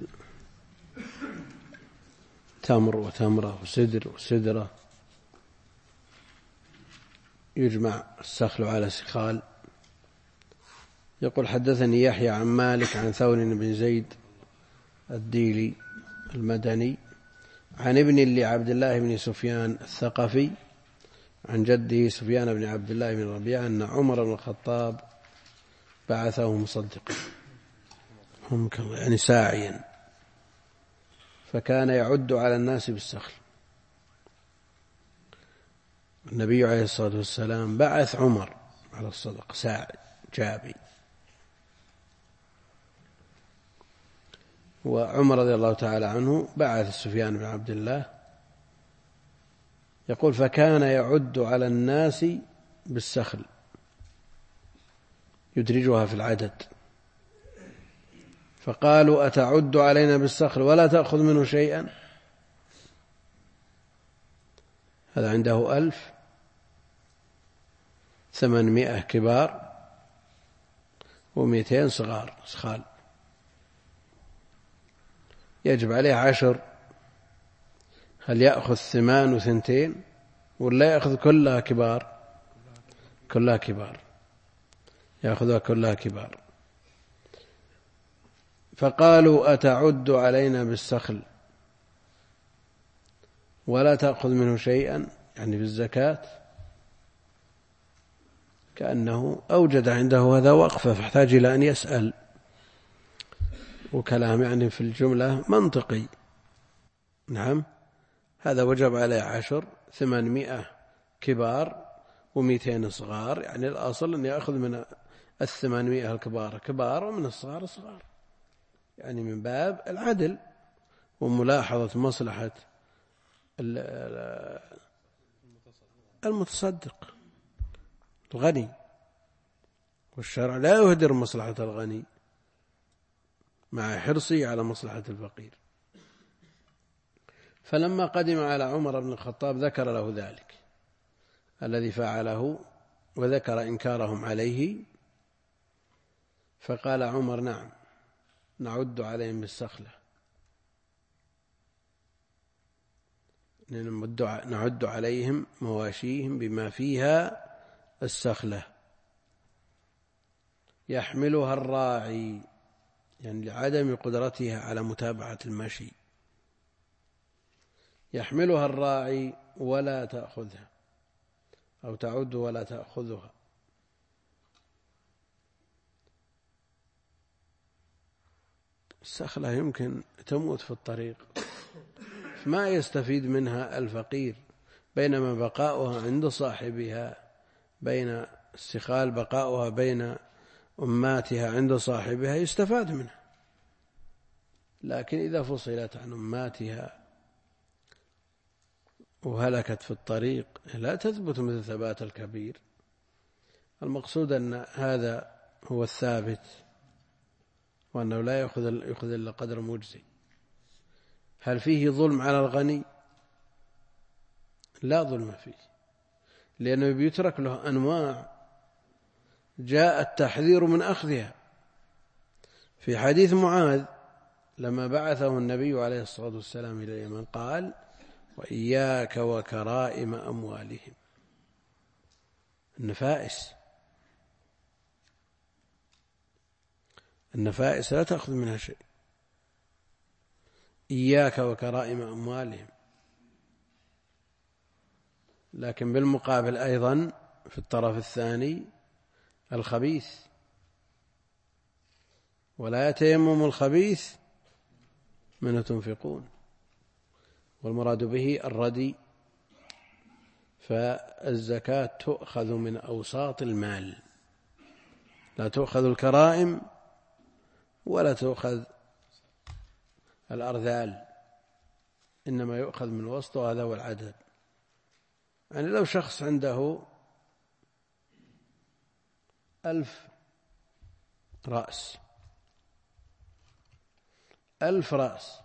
تمر وتمرة وسدر وسدرة، يجمع السخل على سخال. يقول: حدثني يحيى عن مالك عن ثور بن زيد الديلي المدني عن ابن لعبد الله بن سفيان الثقفي عن جده سفيان بن عبد الله بن ربيعة أن عمر بن الخطاب بعثه مصدقا، يعني ساعيا، فكان يعد على الناس بالسخل. النبي عليه الصلاة والسلام بعث عمر على الصدقة، ساعي جابي. وعمر رضي الله تعالى عنه بعث سفيان بن عبد الله. يقول: فكان يعد على الناس بالسخل، يدرجها في العدد، فقالوا: أتعد علينا بالسخل ولا تأخذ منه شيئا؟ هذا عنده 1800 كبار و200 صغار سخال، يجب عليه 10. هل يأخذ 8 و2 ولا يأخذ كلها كبار؟ كلها كبار، يأخذها كلها كبار. فقالوا: أتعد علينا بالسخل ولا تأخذ منه شيئا، يعني بالزكاة. كأنه أوجد عنده هذا وقفة، فاحتاج إلى أن يسأل، وكلام يعني في الجملة منطقي. نعم، هذا وجب عليه 10، 800 كبار و200 صغار، يعني الأصل أن يأخذ من 800 الكبار كبار ومن الصغار صغار، يعني من باب العدل وملاحظة مصلحة المتصدق الغني، والشرع لا يهدر مصلحة الغني مع حرصه على مصلحة الفقير. فلما قدم على عمر بن الخطاب ذكر له ذلك الذي فعله وذكر إنكارهم عليه، فقال عمر: نعم، نعد عليهم بالسخلة، نعد عليهم مواشيهم بما فيها السخلة يحملها الراعي، يعني لعدم قدرتها على متابعة المشي، يحملها الراعي ولا تأخذها، أو تعد ولا تأخذها. السخلة يمكن تموت في الطريق، ما يستفيد منها الفقير، بينما بقاؤها عند صاحبها، بين السخال بقاؤها بين أماتها عند صاحبها يستفاد منها. لكن إذا فصلت عن أماتها وهلكت في الطريق لا تثبت مثل ثبات الكبير. المقصود أن هذا هو الثابت وأنه لا يأخذ إلا قدر مجزي. هل فيه ظلم على الغني؟ لا ظلم فيه، لأنه بيترك له أنواع جاء التحذير من أخذها. في حديث معاذ لما بعثه النبي عليه الصلاة والسلام إلى اليمن قال: وإياك وكرائم أموالهم. النفائس لا تأخذ منها شيء. إياك وكرائم أموالهم. لكن بالمقابل أيضا في الطرف الثاني الخبيث: ولا يتيمم الخبيث منه تنفقون. والمراد به الردي. فالزكاة تؤخذ من أوساط المال، لا تؤخذ الكرائم ولا تؤخذ الأرذال، إنما يؤخذ من الوسط، وهذا هو العدد. يعني لو شخص عنده 1000 رأس، 1000 رأس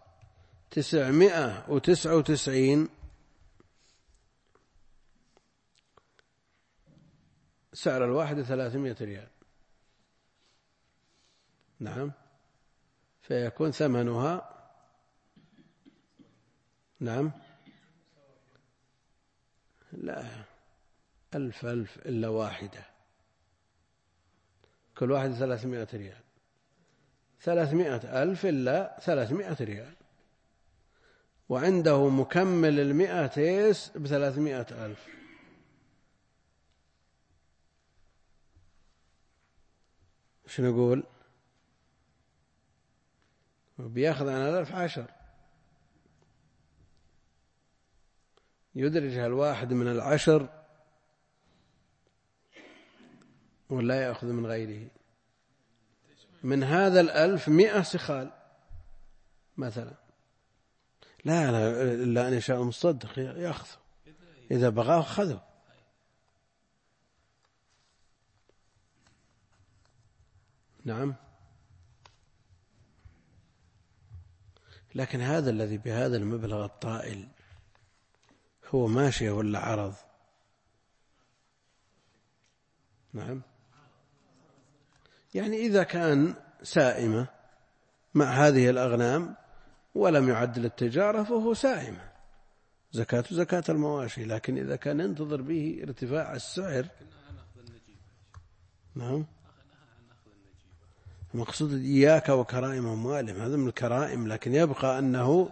999 سعر الواحد 300 ريال، نعم، فيكون ثمنها نعم لا 1000 إلا واحدة، كل واحد 300 ريال، 300,000 إلا 300 ريال، وعنده مكمل 100 تيس 300,000. شو نقول؟ بيأخذ عن 1000 10، يدرجها الواحد من 10 ولا يأخذ من غيره. من هذا 1000 100 سخال مثلا، لا أن يشاء المصدق يأخذ، إذا بغاه أخذه. نعم. لكن هذا الذي بهذا المبلغ الطائل هو ماشية ولا عرض؟ نعم. يعني إذا كان سائمة مع هذه الأغنام ولم يعد للتجارة فهو سائمة، زكاة المواشي. لكن إذا كان ينتظر به ارتفاع السعر، نعم، المقصود إياك وكرائم أموالهم، هذا من الكرائم، لكن يبقى أنه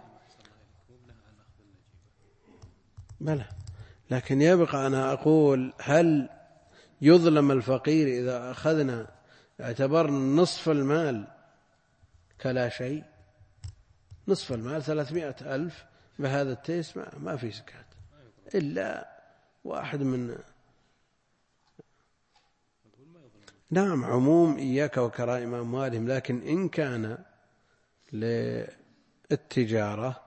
بلى، لكن يبقى أنا أقول: هل يظلم الفقير إذا أخذنا اعتبرنا نصف المال كلا شيء؟ نصف المال 300,000 بهذا التيس ما في زكاة إلا واحد من، نعم، عموم إياك وكرائم أموالهم. لكن إن كان للتجارة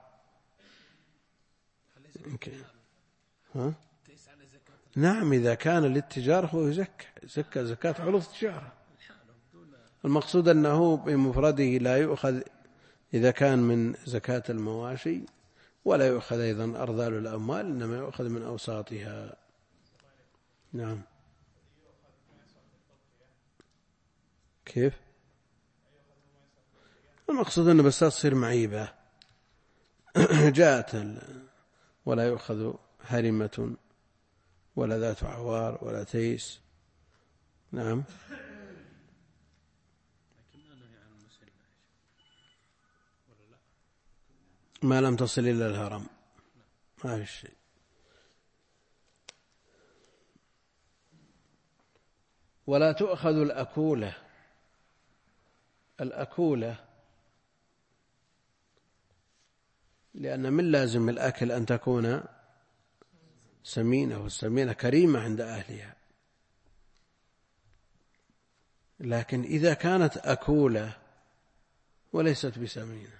نعم، إذا كان للتجارة هو يزكى زكاة عروض التجارة. المقصود أنه بمفرده لا يؤخذ إذا كان من زكاة المواشي، ولا يؤخذ أيضا أرذال الأموال، إنما يؤخذ من أوساطها. نعم. كيف؟ المقصود أنه بس تصير معيبة جاءت ولا يؤخذ هرمة ولا ذات عوار ولا تيس. نعم. ما لم تصل إلى الهرم ما في شيء. ولا تؤخذ الأكولة لأن من لازم الأكل أن تكون سمينة، والسمينة كريمة عند أهلها. لكن إذا كانت أكولة وليست بسمينة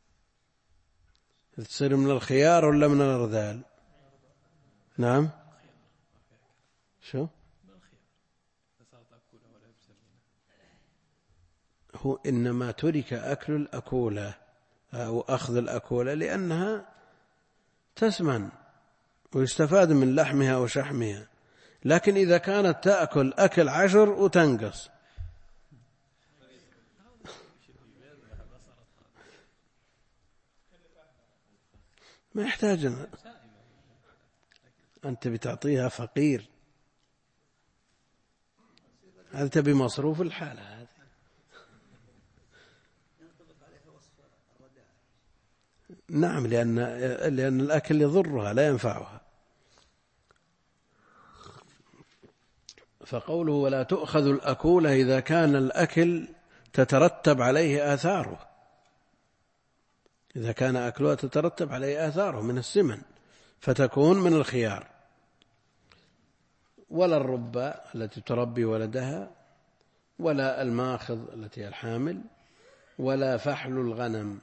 تصير من الخيار ولا من الأرذال؟ نعم. شو هو إنما ترك أكل الأكولة أو أخذ الأكولة لأنها تسمن ويستفاد من لحمها وشحمها، لكن إذا كانت تأكل أكل 10 وتنقص ما يحتاج، أنت بتعطيها فقير، هذا تبي مصروف الحالة هذه. نعم، لأن الأكل يضرها لا ينفعها. فقوله ولا تؤخذ الأكولة إذا كان الأكل تترتب عليه آثاره، إذا كان أكلها تترتب عليه آثاره من السمن فتكون من الخيار. ولا الربة التي تربي ولدها، ولا الماخض التي هي الحامل، ولا فحل الغنم،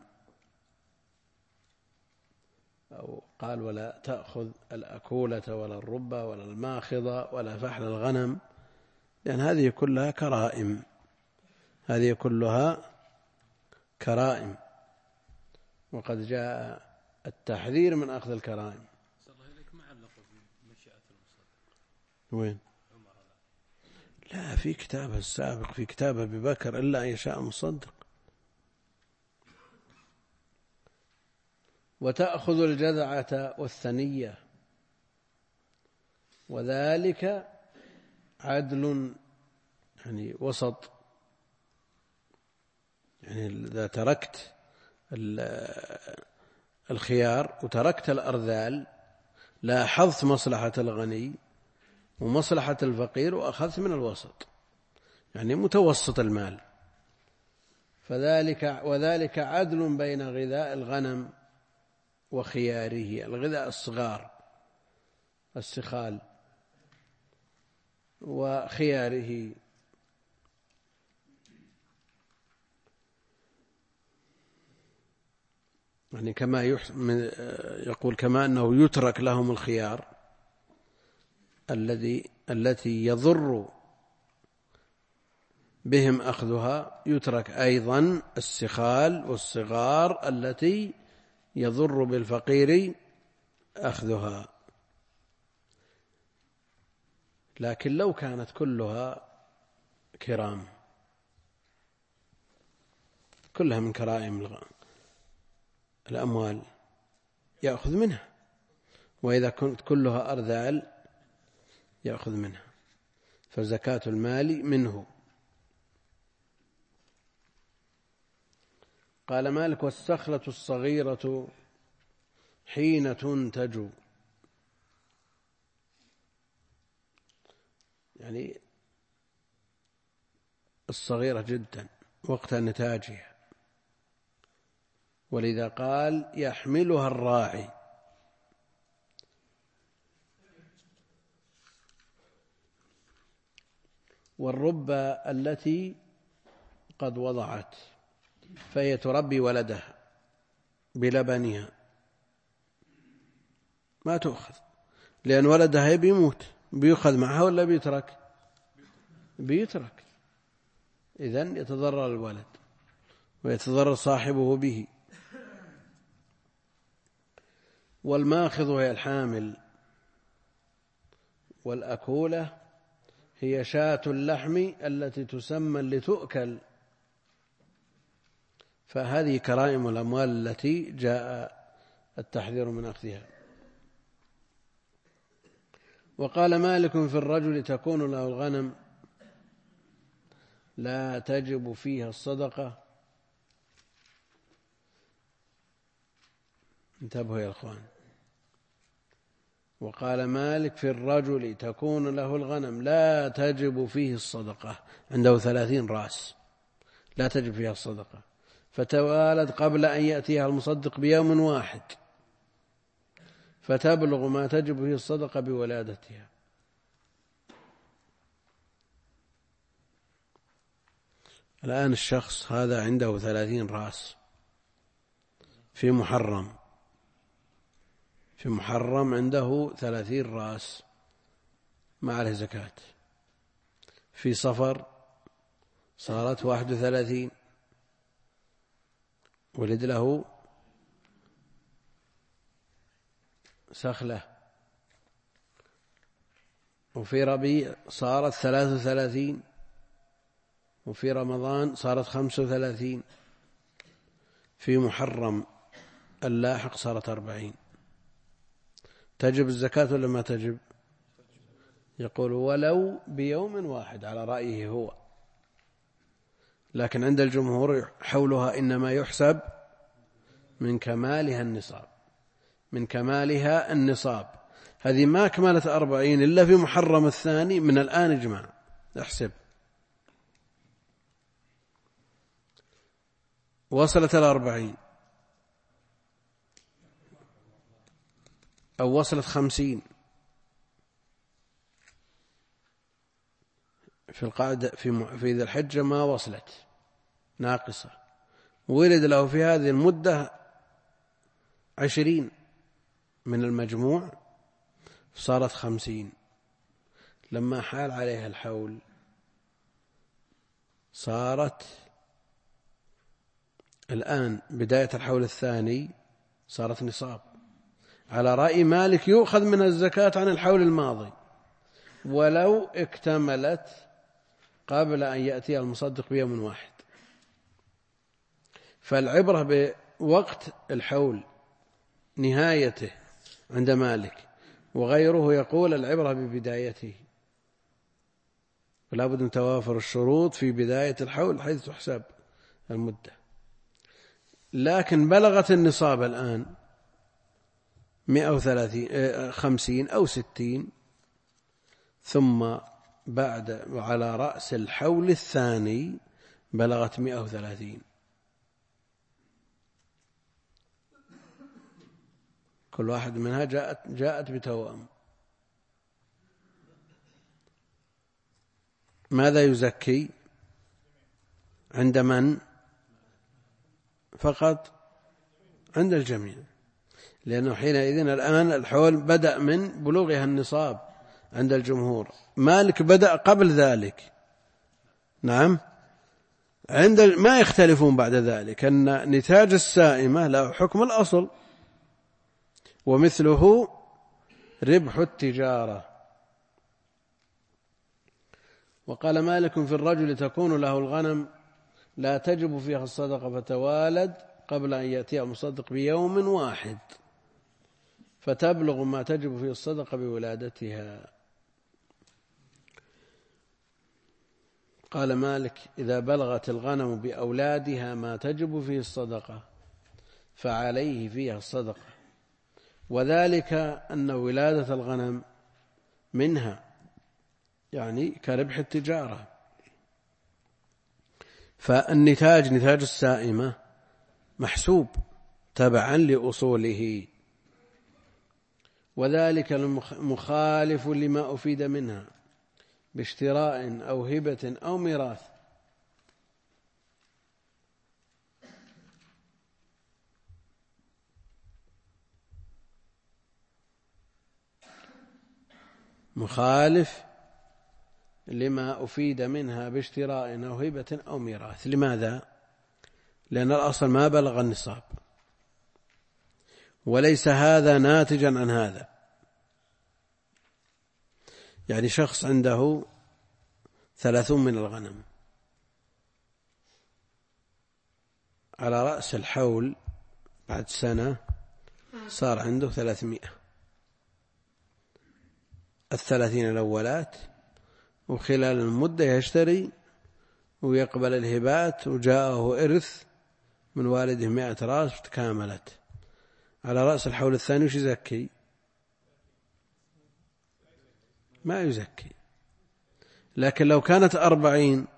أو قال ولا تأخذ الأكولة ولا الربة ولا الماخضة ولا فحل الغنم، لأن هذه كلها كرائم، هذه كلها كرائم، وقد جاء التحذير من أخذ الكرائم. وين؟ لا، في كتابه السابق، في كتاب أبي بكر إلا أن يشاء مصدق. وتأخذ الجذعة والثنية، وذلك عدل، يعني وسط، يعني إذا تركت الخيار وتركت الأرذال لاحظت مصلحة الغني ومصلحة الفقير وأخذت من الوسط، يعني متوسط المال. وذلك عدل بين غذاء الغنم وخياره، الغذاء الصغار السخال، وخياره، يعني كما يقول كما أنه يترك لهم الخيار التي يضر بهم أخذها، يترك أيضا السخال والصغار التي يضر بالفقير أخذها. لكن لو كانت كلها كرام، كلها من كرائم الأموال يأخذ منها، وإذا كنت كلها أرذال يأخذ منها، فزكاة المال منه. قال مالك والسخلة الصغيرة حين تنتج، يعني الصغيرة جدا وقت نتاجها، ولذا قال يحملها الراعي. والربة التي قد وضعت فهي تربي ولدها بلبنها، ما تؤخذ، لأن ولدها بيموت، بيأخذ معها ولا بيترك، إذن يتضرر الولد ويتضرر صاحبه به. والماخض هي الحامل، والأكولة هي شاة اللحم التي تسمى لتؤكل، فهذه كرائم الأموال التي جاء التحذير من أخذها. وقال مالك في الرجل تكون له الغنم لا تجب فيها الصدقة. انتبهوا يا أخوان. وقال مالك في الرجل تكون له الغنم لا تجب فيه الصدقة، عنده 30 رأس لا تجب فيها الصدقة، فتوالد قبل أن يأتيها المصدق بيوم واحد، فتبلغ ما تجب فيه الصدقة بولادتها. الآن الشخص هذا عنده 30 رأس في محرم عنده 30 رأس ما عليه زكاة، في صفر صارت 31، ولد له سخلة، وفي ربيع صارت 33، وفي رمضان صارت 35، في محرم اللاحق صارت 40. تجب الزكاة ولا ما تجب؟ يقول ولو بيوم واحد على رأيه هو، لكن عند الجمهور حولها إنما يحسب من كمالها النصاب، من كمالها النصاب. هذه ما كملت 40 إلا في محرم الثاني، من الآن اجمع احسب. وصلت 40 أو وصلت 50 في القعدة في ذي الحجة ما وصلت ناقصة، ولد له في هذه المدة 20 من المجموع صارت 50. لما حال عليها الحول صارت الآن بداية الحول الثاني صارت نصاب. على رأي مالك يؤخذ من الزكاة عن الحول الماضي ولو اكتملت قبل أن يأتي المصدق بيوم واحد. فالعبرة بوقت الحول نهايته عند مالك، وغيره يقول العبرة ببدايته، ولا بد من توافر الشروط في بداية الحول حيث تحسب المدة. لكن بلغت النصاب الآن 150 أو 60، ثم بعد على رأس الحول الثاني بلغت 130، كل واحد منها جاءت بتوأم. ماذا يزكي؟ عند من؟ فقط عند الجميع، لأنه حينئذ الآن الحول بدأ من بلوغها النصاب عند الجمهور. مالك بدأ قبل ذلك، نعم، ما يختلفون بعد ذلك أن نتاج السائمة له حكم الأصل، ومثله ربح التجارة. وقال مالك في الرجل تكون له الغنم لا تجب فيها الصدقة فتوالد قبل أن يأتي المصدق بيوم واحد فتبلغ ما تجب فيه الصدقة بولادتها. قال مالك إذا بلغت الغنم بأولادها ما تجب فيه الصدقة فعليه فيها الصدقة، وذلك أن ولادة الغنم منها يعني كربح التجارة. فالنتاج نتاج السائمة محسوب تبعا لأصوله، وذلك مخالف لما أفيد منها باشتراء أو هبة أو ميراث. مخالف لما أفيد منها باشتراء أو هبة أو ميراث. لماذا؟ لأن الأصل ما بلغ النصاب، وليس هذا ناتجا عن هذا. يعني شخص عنده 30 من الغنم، على رأس الحول بعد سنة صار عنده 300، 30 الأولات، وخلال المدة يشتري ويقبل الهبات، وجاءه إرث من والده 100 رأس تكاملت. على رأس الحول الثاني وش يزكي؟ ما يزكي. لكن لو كانت 40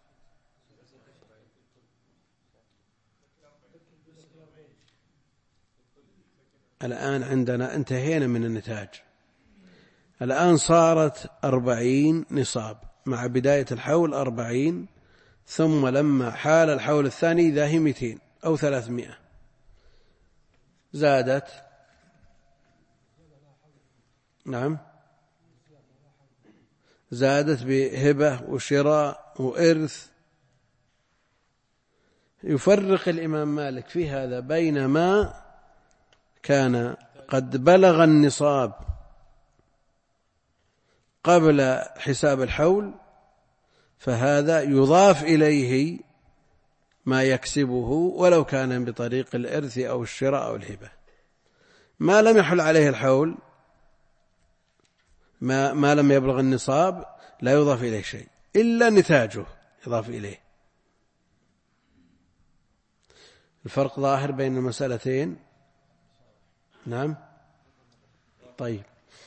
الآن عندنا انتهينا من النتاج، الآن صارت 40 نصاب مع بداية الحول 40، ثم لما حال الحول الثاني إذا هي 200 أو 300 زادت، نعم، زادت بهبة وشراء وإرث، يفرق الإمام مالك في هذا بين ما كان قد بلغ النصاب قبل حساب الحول، فهذا يضاف إليه ما يكسبه ولو كان بطريق الإرث أو الشراء أو الهبة. ما لم يحل عليه الحول، ما لم يبلغ النصاب، لا يضاف إليه شيء إلا نتاجه يضاف إليه. الفرق ظاهر بين المسألتين. نعم. طيب.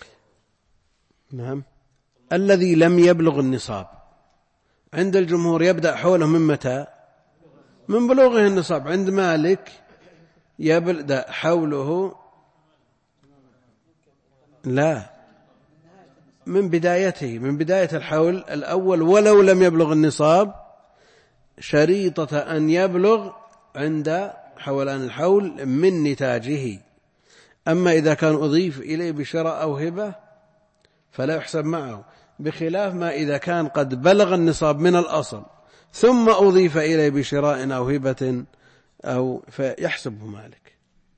نعم. الذي لم يبلغ النصاب عند الجمهور يبدأ حوله من متى؟ من بلوغه النصاب. عند مالك يبدأ حوله لا، من بدايته، من بداية الحول الأول ولو لم يبلغ النصاب، شريطة أن يبلغ عند حولان الحول من نتاجه. أما إذا كان أضيف إليه بشراء أو هبة فلا يحسب معه، بخلاف ما إذا كان قد بلغ النصاب من الأصل ثم أضيف إليه بشراء أو هبة أو فيحسبه مالك.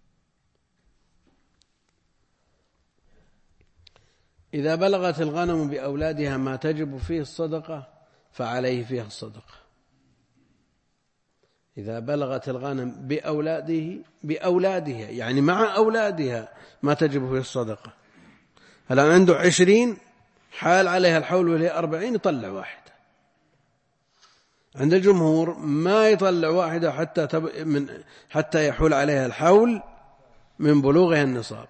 إذا بلغت الغنم بأولادها ما تجب فيه الصدقة فعليه فيها الصدقة. إذا بلغت الغنم بأولادها يعني مع أولادها ما تجب فيه الصدقة. الآن عنده 20 حال عليها الحول وهي 40 يطلع واحدة. عند الجمهور ما يطلع واحدة حتى يحول عليها الحول من بلوغها النصاب.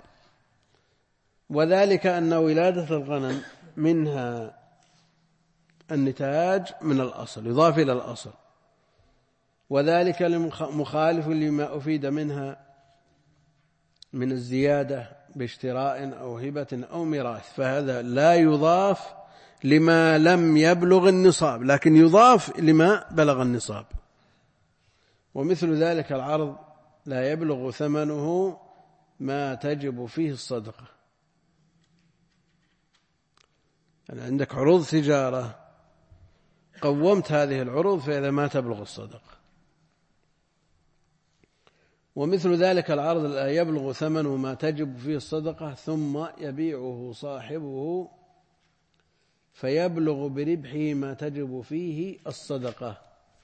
وذلك أن ولادة الغنم منها النتاج من الأصل يضاف إلى الأصل، وذلك مخالف لما أفيد منها من الزيادة باشتراء أو هبة أو ميراث، فهذا لا يضاف لما لم يبلغ النصاب لكن يضاف لما بلغ النصاب. ومثل ذلك العرض لا يبلغ ثمنه ما تجب فيه الصدقة. يعني عندك عروض تجارة قومت هذه العروض فإذا ما تبلغ الصدقة. ومثل ذلك العرض لا يبلغ ثمنه ما تجب فيه الصدقة ثم يبيعه صاحبه فيبلغ بربحه ما تجب فيه الصدقة،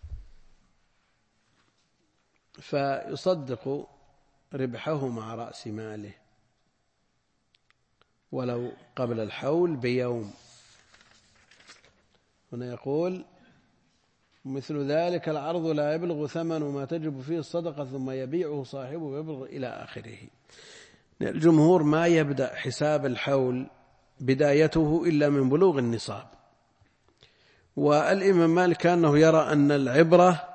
فيصدق ربحه مع رأس ماله ولو قبل الحول بيوم. هنا يقول مثل ذلك العرض لا يبلغ ثمن ما تجب فيه الصدقة ثم يبيعه صاحبه ويبلغ إلى آخره. الجمهور ما يبدأ حساب الحول بدايته إلا من بلوغ النصاب. والإمام مالك كأنه يرى أن العبرة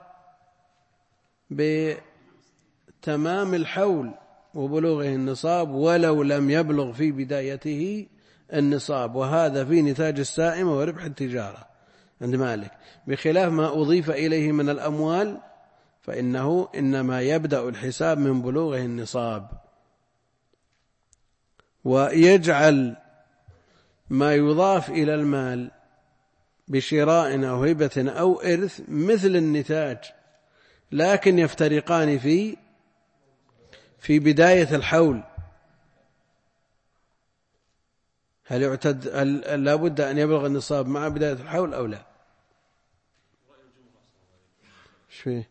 بتمام الحول وبلوغه النصاب ولو لم يبلغ في بدايته النصاب، وهذا في نتاج السائمة وربح التجارة عند مالك، بخلاف ما أضيف إليه من الأموال فإنه إنما يبدأ الحساب من بلوغه النصاب. ويجعل ما يضاف إلى المال بشراء أو هبة أو إرث مثل النتاج، لكن يفترقان في بداية الحول. هل يعتد لا بد أن يبلغ النصاب مع بداية الحول أو لا؟ شوي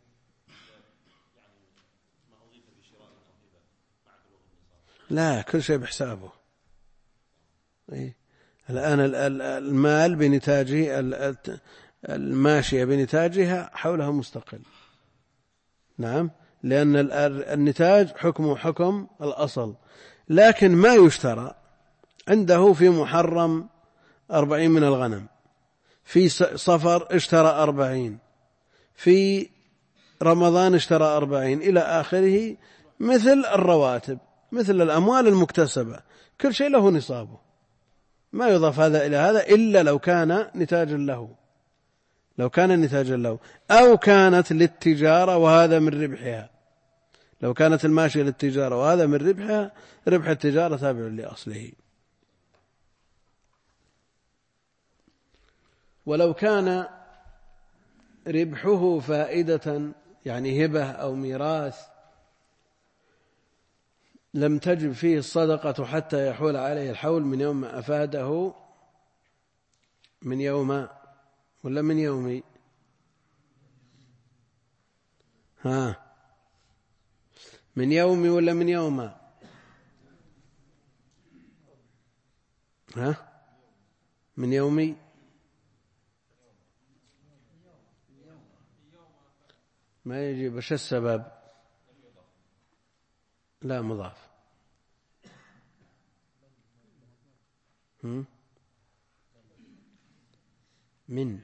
لا، كل شيء بحسابه. الآن المال بنتاجه، الماشية بنتاجها حولها مستقل. نعم، لأن النتاج حكمه حكم الأصل، لكن ما يشترى عنده في محرم 40 من الغنم، في صفر اشترى 40، في رمضان اشترى 40، إلى آخره، مثل الرواتب، مثل الأموال المكتسبة، كل شيء له نصابه، ما يضاف هذا إلى هذا إلا لو كان نتاجا له، لو كان نتاجا له أو كانت للتجارة وهذا من ربحها. لو كانت الماشية للتجارة وهذا من ربحها، ربح التجارة تابع لأصله. ولو كان ربحه فائدة يعني هبة أو ميراث لم تجب فيه الصدقة حتى يحول عليه الحول من يوم ما أفاده، من يوم ولا من يومي؟ من يومي ولا من يوم؟ من يومي. ما يجب. وش السبب؟ لا مضاف. من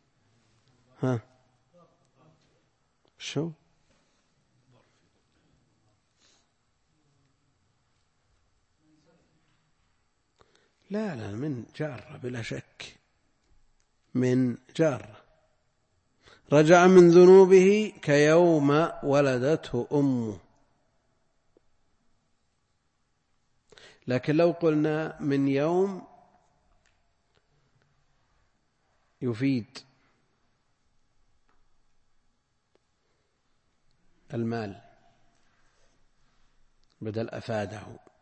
شو؟ لا من جارة بلا شك، من جارة. رجع من ذنوبه كيوم ولدته أمه. لكن لو قلنا من يوم يفيد المال بدل أفاده.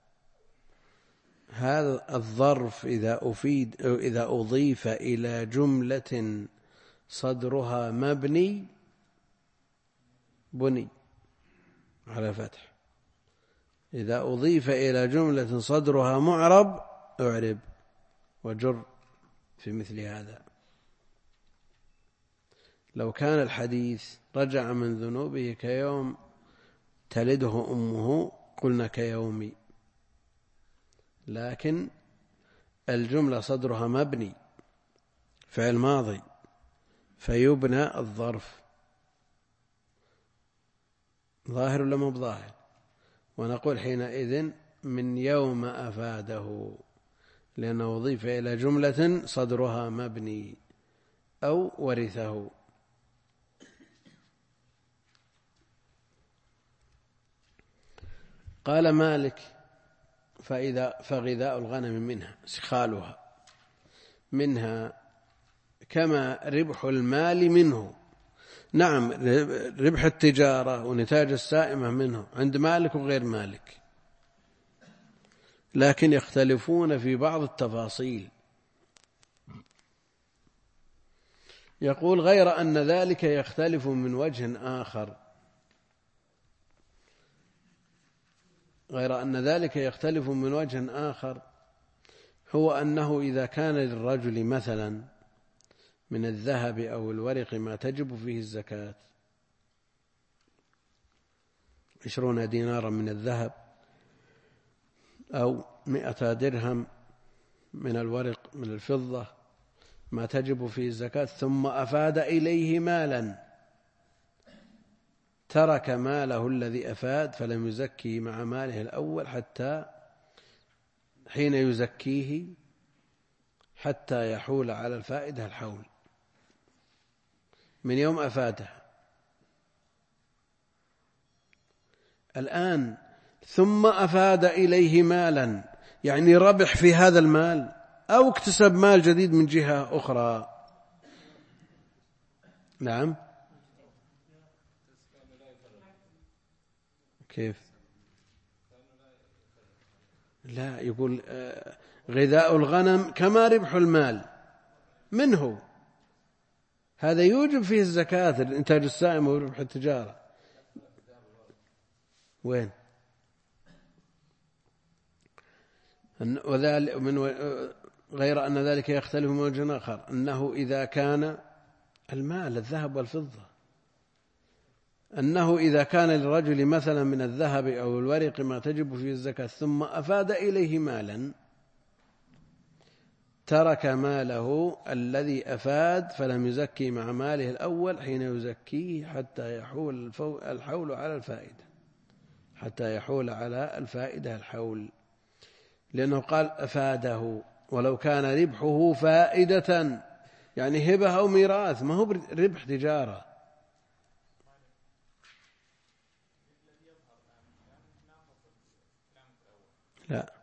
هذا الظرف إذا أضيف إلى جملة صدرها مبني بني على فتح، إذا أضيف إلى جملة صدرها معرب أعرب وجر في مثل هذا. لو كان الحديث رجع من ذنوبه كيوم تلده أمه قلنا كيومي، لكن الجملة صدرها مبني فعل ماضي فيبنى الظرف. ظاهر ولا مو بظاهر؟ ونقول حينئذ من يوم أفاده، لأنه أضيف إلى جملة صدرها مبني أو ورثه. قال مالك: فغذاء الغنم منها سخالها منها كما ربح المال منه. نعم، ربح التجارة ونتاج السائمة منه عند مالك وغير مالك، لكن يختلفون في بعض التفاصيل. يقول: غير أن ذلك يختلف من وجه آخر. غير أن ذلك يختلف من وجه آخر، هو أنه إذا كان للرجل مثلا من الذهب أو الورق ما تجب فيه الزكاة، 20 دينارا من الذهب أو 100 درهم من الورق من الفضة ما تجب فيه الزكاة، ثم أفاد إليه مالا، ترك ماله الذي أفاد فلم يزكي مع ماله الأول حتى حين يزكيه حتى يحول على الفائدة الحول من يوم أفاده. الآن ثم أفاد إليه مالا، يعني ربح في هذا المال أو اكتسب مال جديد من جهة أخرى. نعم، كيف؟ لا، يقول غذاء الغنم كما ربح المال منه، هذا يوجب فيه الزكاة، الإنتاج السائم وربح التجارة. وين؟ غير أن ذلك يختلف من وجه آخر، أنه إذا كان المال الذهب والفضة، أنه إذا كان للرجل مثلا من الذهب أو الورق ما تجب فيه الزكاة ثم أفاد إليه مالا، ترك ماله الذي أفاد فلم يزكي مع ماله الأول حين يزكيه حتى يحول الحول على الفائدة، حتى يحول على الفائدة الحول، لأنه قال أفاده، ولو كان ربحه فائدة يعني هبة أو ميراث، ما هو ربح تجارة. لا،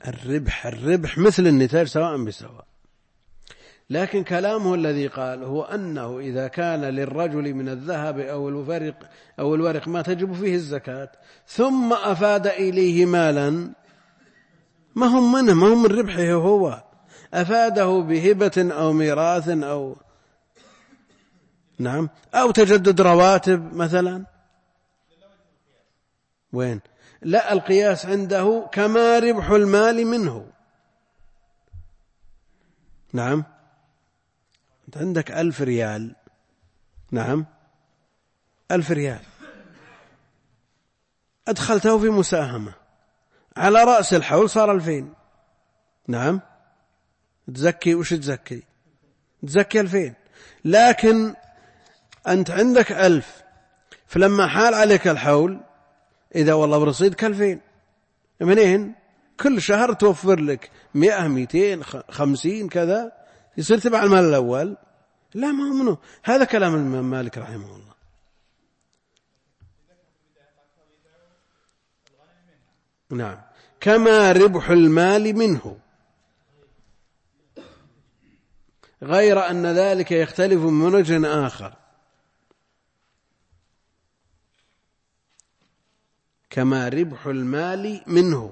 الربح مثل النتاج سواء بسواء. لكن كلامه الذي قال هو أنه إذا كان للرجل من الذهب أو الورق ما تجب فيه الزكاة ثم أفاد إليه مالا، ما هم منه، ما هم من ربحه هو، أفاده بهبة أو ميراث أو تجدد رواتب مثلا. وين؟ لا، القياس عنده كما ربح المال منه. نعم، أنت عندك 1000 ريال. نعم، 1000 ريال أدخلته في مساهمة، على رأس الحول صار 2000. نعم، تزكي وش تزكي؟ تزكي 2000. لكن أنت عندك 1000، فلما حال عليك الحول إذا والله برصيدك 2000، منين؟ كل شهر توفر لك 100 200 50 كذا، يصير تبع المال الأول. لا، ما هو منه. هذا كلام الإمام مالك رحمه الله. نعم، كما ربح المال منه، غير أن ذلك يختلف من وجه آخر. كما ربح المال منه،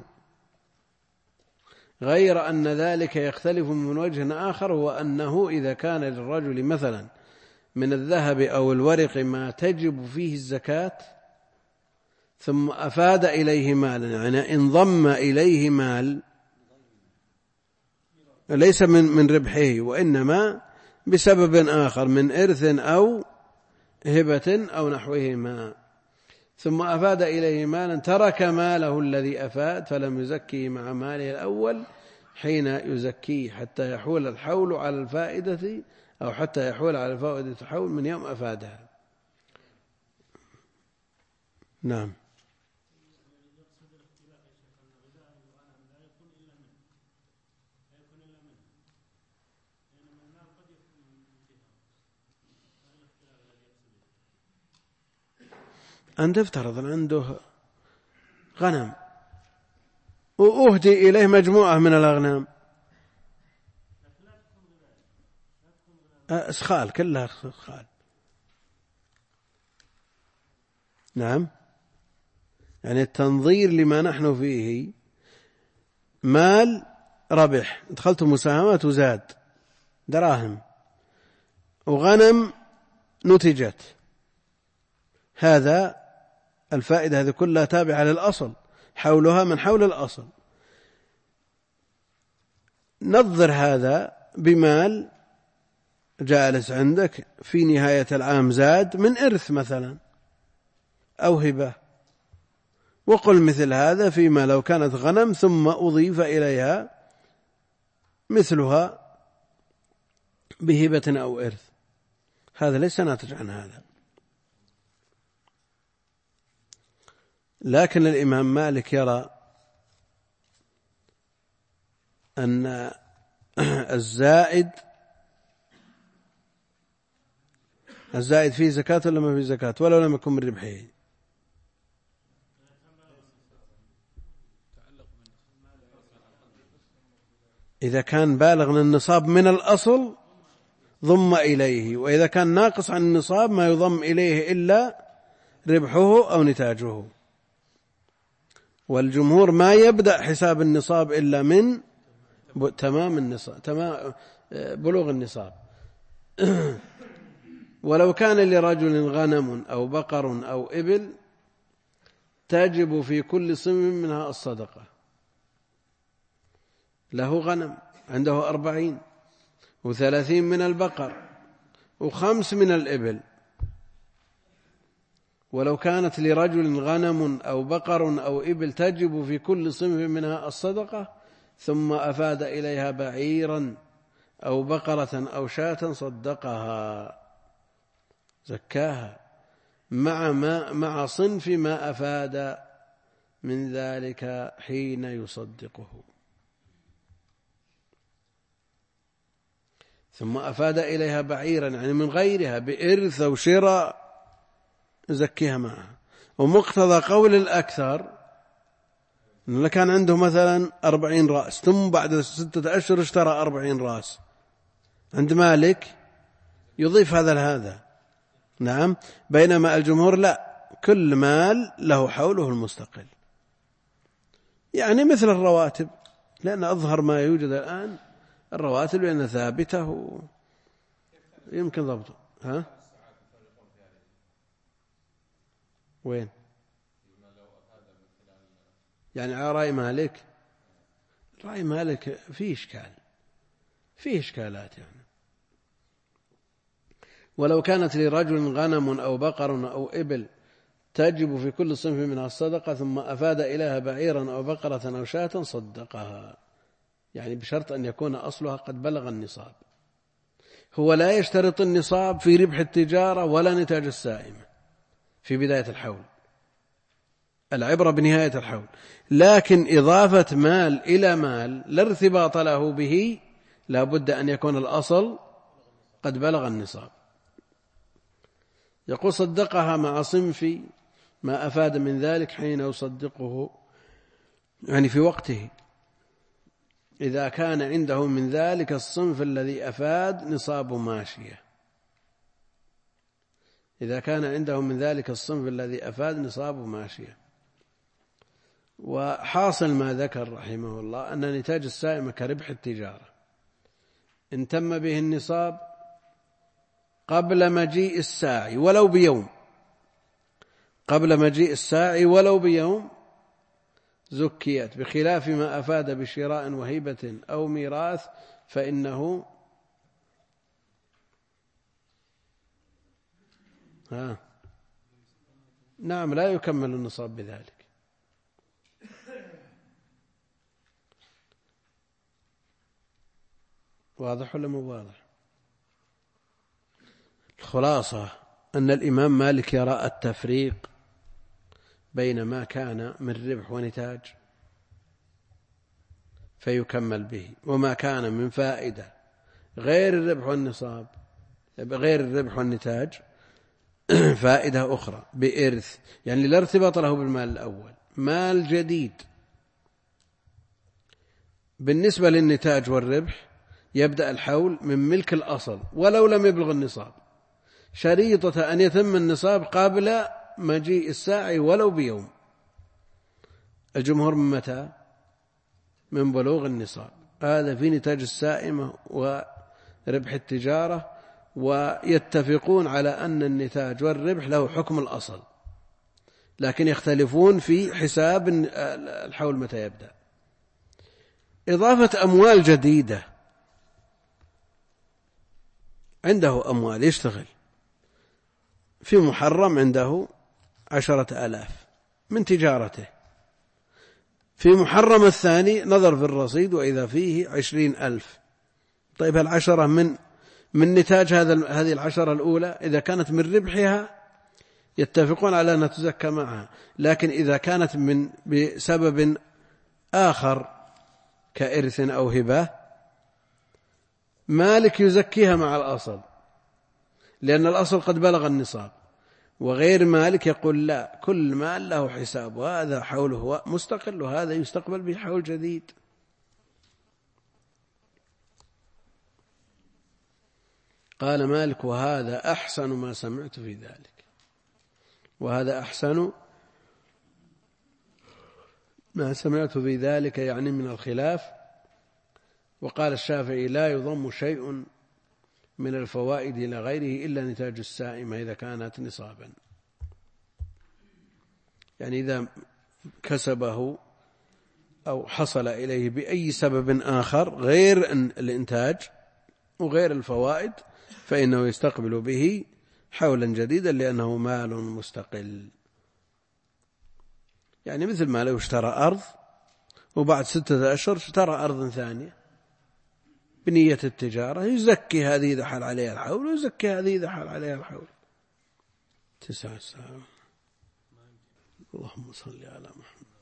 غير أن ذلك يختلف من وجه آخر، هو أنه إذا كان للرجل مثلا من الذهب أو الورق ما تجب فيه الزكاة ثم أفاد إليه مالا، يعني انضم إليه مال ليس من ربحه، وإنما بسبب آخر من إرث أو هبة أو نحوهما، ثم أفاد إليه مالا، ترك ماله الذي أفاد فلم يزكيه مع ماله الأول حين يزكيه حتى يحول الحول على الفائدة، أو حتى يحول على الفائدة الحول من يوم أفادها. نعم. أن تفترض عنده غنم وأهدي إليه مجموعة من الأغنام، أسخال، كلها أسخال. نعم، يعني التنظير لما نحن فيه مال ربح، دخلت مساهمات وزاد دراهم، وغنم نتجت، هذا الفائدة هذه كلها تابعة للأصل، حولها من حول الأصل. نظر هذا بمال جالس عندك في نهاية العام زاد من إرث مثلا أو هبة، وقل مثل هذا فيما لو كانت غنم ثم أضيف إليها مثلها بهبة أو إرث، هذا ليس ناتج عن هذا. لكن الإمام مالك يرى أن الزائد فيه زكاة ولا ما فيه زكاة ولو لم يكن من ربحه. إذا كان بالغ من النصاب من الأصل ضم إليه، وإذا كان ناقص عن النصاب ما يضم إليه إلا ربحه أو نتاجه. والجمهور ما يبدأ حساب النصاب إلا من تمام النصاب، تمام بلوغ النصاب. ولو كان لرجل غنم أو بقر أو إبل تجب في كل صنف منها الصدقة. له غنم عنده 40 و30 من البقر و5 من الإبل، ولو كانت لرجل غنم أو بقر أو إبل تجب في كل صنف منها الصدقة، ثم أفاد إليها بعيرا أو بقرة أو شاة صدقها، زكاها مع صنف ما أفاد من ذلك حين يصدقه. ثم أفاد إليها بعيرا يعني من غيرها بإرث أو شراء يزكيها معها. ومقتضى قول الأكثر إنه كان عنده مثلا 40 رأس ثم بعد 6 أشهر اشترى 40 رأس، عند مالك يضيف هذا لهذا. نعم. بينما الجمهور لا، كل مال له حوله المستقل، يعني مثل الرواتب، لأن أظهر ما يوجد الآن الرواتب لأنها ثابتة ويمكن ضبطه. ها؟ وين؟ يعني على رأي مالك، رأي مالك فيه إشكال، فيه إشكالات يعني. ولو كانت لرجل غنم أو بقر أو إبل تجب في كل صنف منها الصدقة ثم أفاد إليها بعيرا أو بقرة أو شاة صدقها، يعني بشرط أن يكون أصلها قد بلغ النصاب. هو لا يشترط النصاب في ربح التجارة ولا نتاج السائمة في بداية الحول، العبرة بنهاية الحول، لكن إضافة مال إلى مال لا ارتباط له به لا بد أن يكون الأصل قد بلغ النصاب. يقول صدقها مع صنف ما أفاد من ذلك حين يصدقه، يعني في وقته، إذا كان عنده من ذلك الصنف الذي أفاد نصاب ماشية، إذا كان عنده من ذلك الصنف الذي أفاد نصاب ماشية. وحاصل ما ذكر رحمه الله أن نتاج السائمة كربح التجارة إن تم به النصاب قبل مجيء الساعي ولو بيوم، قبل مجيء الساعي ولو بيوم زكيت، بخلاف ما أفاد بشراء وهبة أو ميراث فإنه نعم لا يكمل النصاب بذلك. واضح ولا مو واضح؟ الخلاصة أن الإمام مالك يرى التفريق بين ما كان من ربح ونتاج فيكمل به، وما كان من فائدة غير الربح والنصاب، غير الربح والنتاج فائدة أخرى بإرث، يعني لا ارتباط له بالمال الأول، مال جديد. بالنسبة للنتاج والربح يبدأ الحول من ملك الأصل ولو لم يبلغ النصاب، شريطة أن يتم النصاب قبل مجيء الساعي ولو بيوم. الجمهور من متى؟ من بلوغ النصاب. هذا في نتاج السائمة وربح التجارة، ويتفقون على أن النتاج والربح له حكم الأصل، لكن يختلفون في حساب الحول متى يبدأ. إضافة أموال جديدة، عنده أموال يشتغل في محرم، عنده 10,000 من تجارته، في محرم الثاني نظر في الرصيد وإذا فيه 20,000. طيب العشرة من نتاج هذه العشرة الأولى إذا كانت من ربحها يتفقون على أن تزكى معها، لكن إذا كانت بسبب آخر كإرث أو هبة مالك يزكيها مع الأصل لأن الأصل قد بلغ النصاب، وغير مالك يقول لا، كل مال له حساب، وهذا حوله مستقل وهذا يستقبل به حول جديد. قال مالك وهذا أحسن ما سمعت في ذلك، وهذا أحسن ما سمعت في ذلك يعني من الخلاف. وقال الشافعي لا يضم شيء من الفوائد إلى غيره إلا نتاج السائمة إذا كانت نصابا، يعني إذا كسبه أو حصل إليه بأي سبب آخر غير الإنتاج وغير الفوائد فإنه يستقبل به حولا جديدا لأنه مال مستقل. يعني مثل ما لو اشترى أرض وبعد 6 أشهر اشترى أرض ثانية بنية التجارة، يزكي هذه إذا حال عليها الحول ويزكي هذه إذا حال عليها الحول. 9 ساعة. اللهم صل على محمد.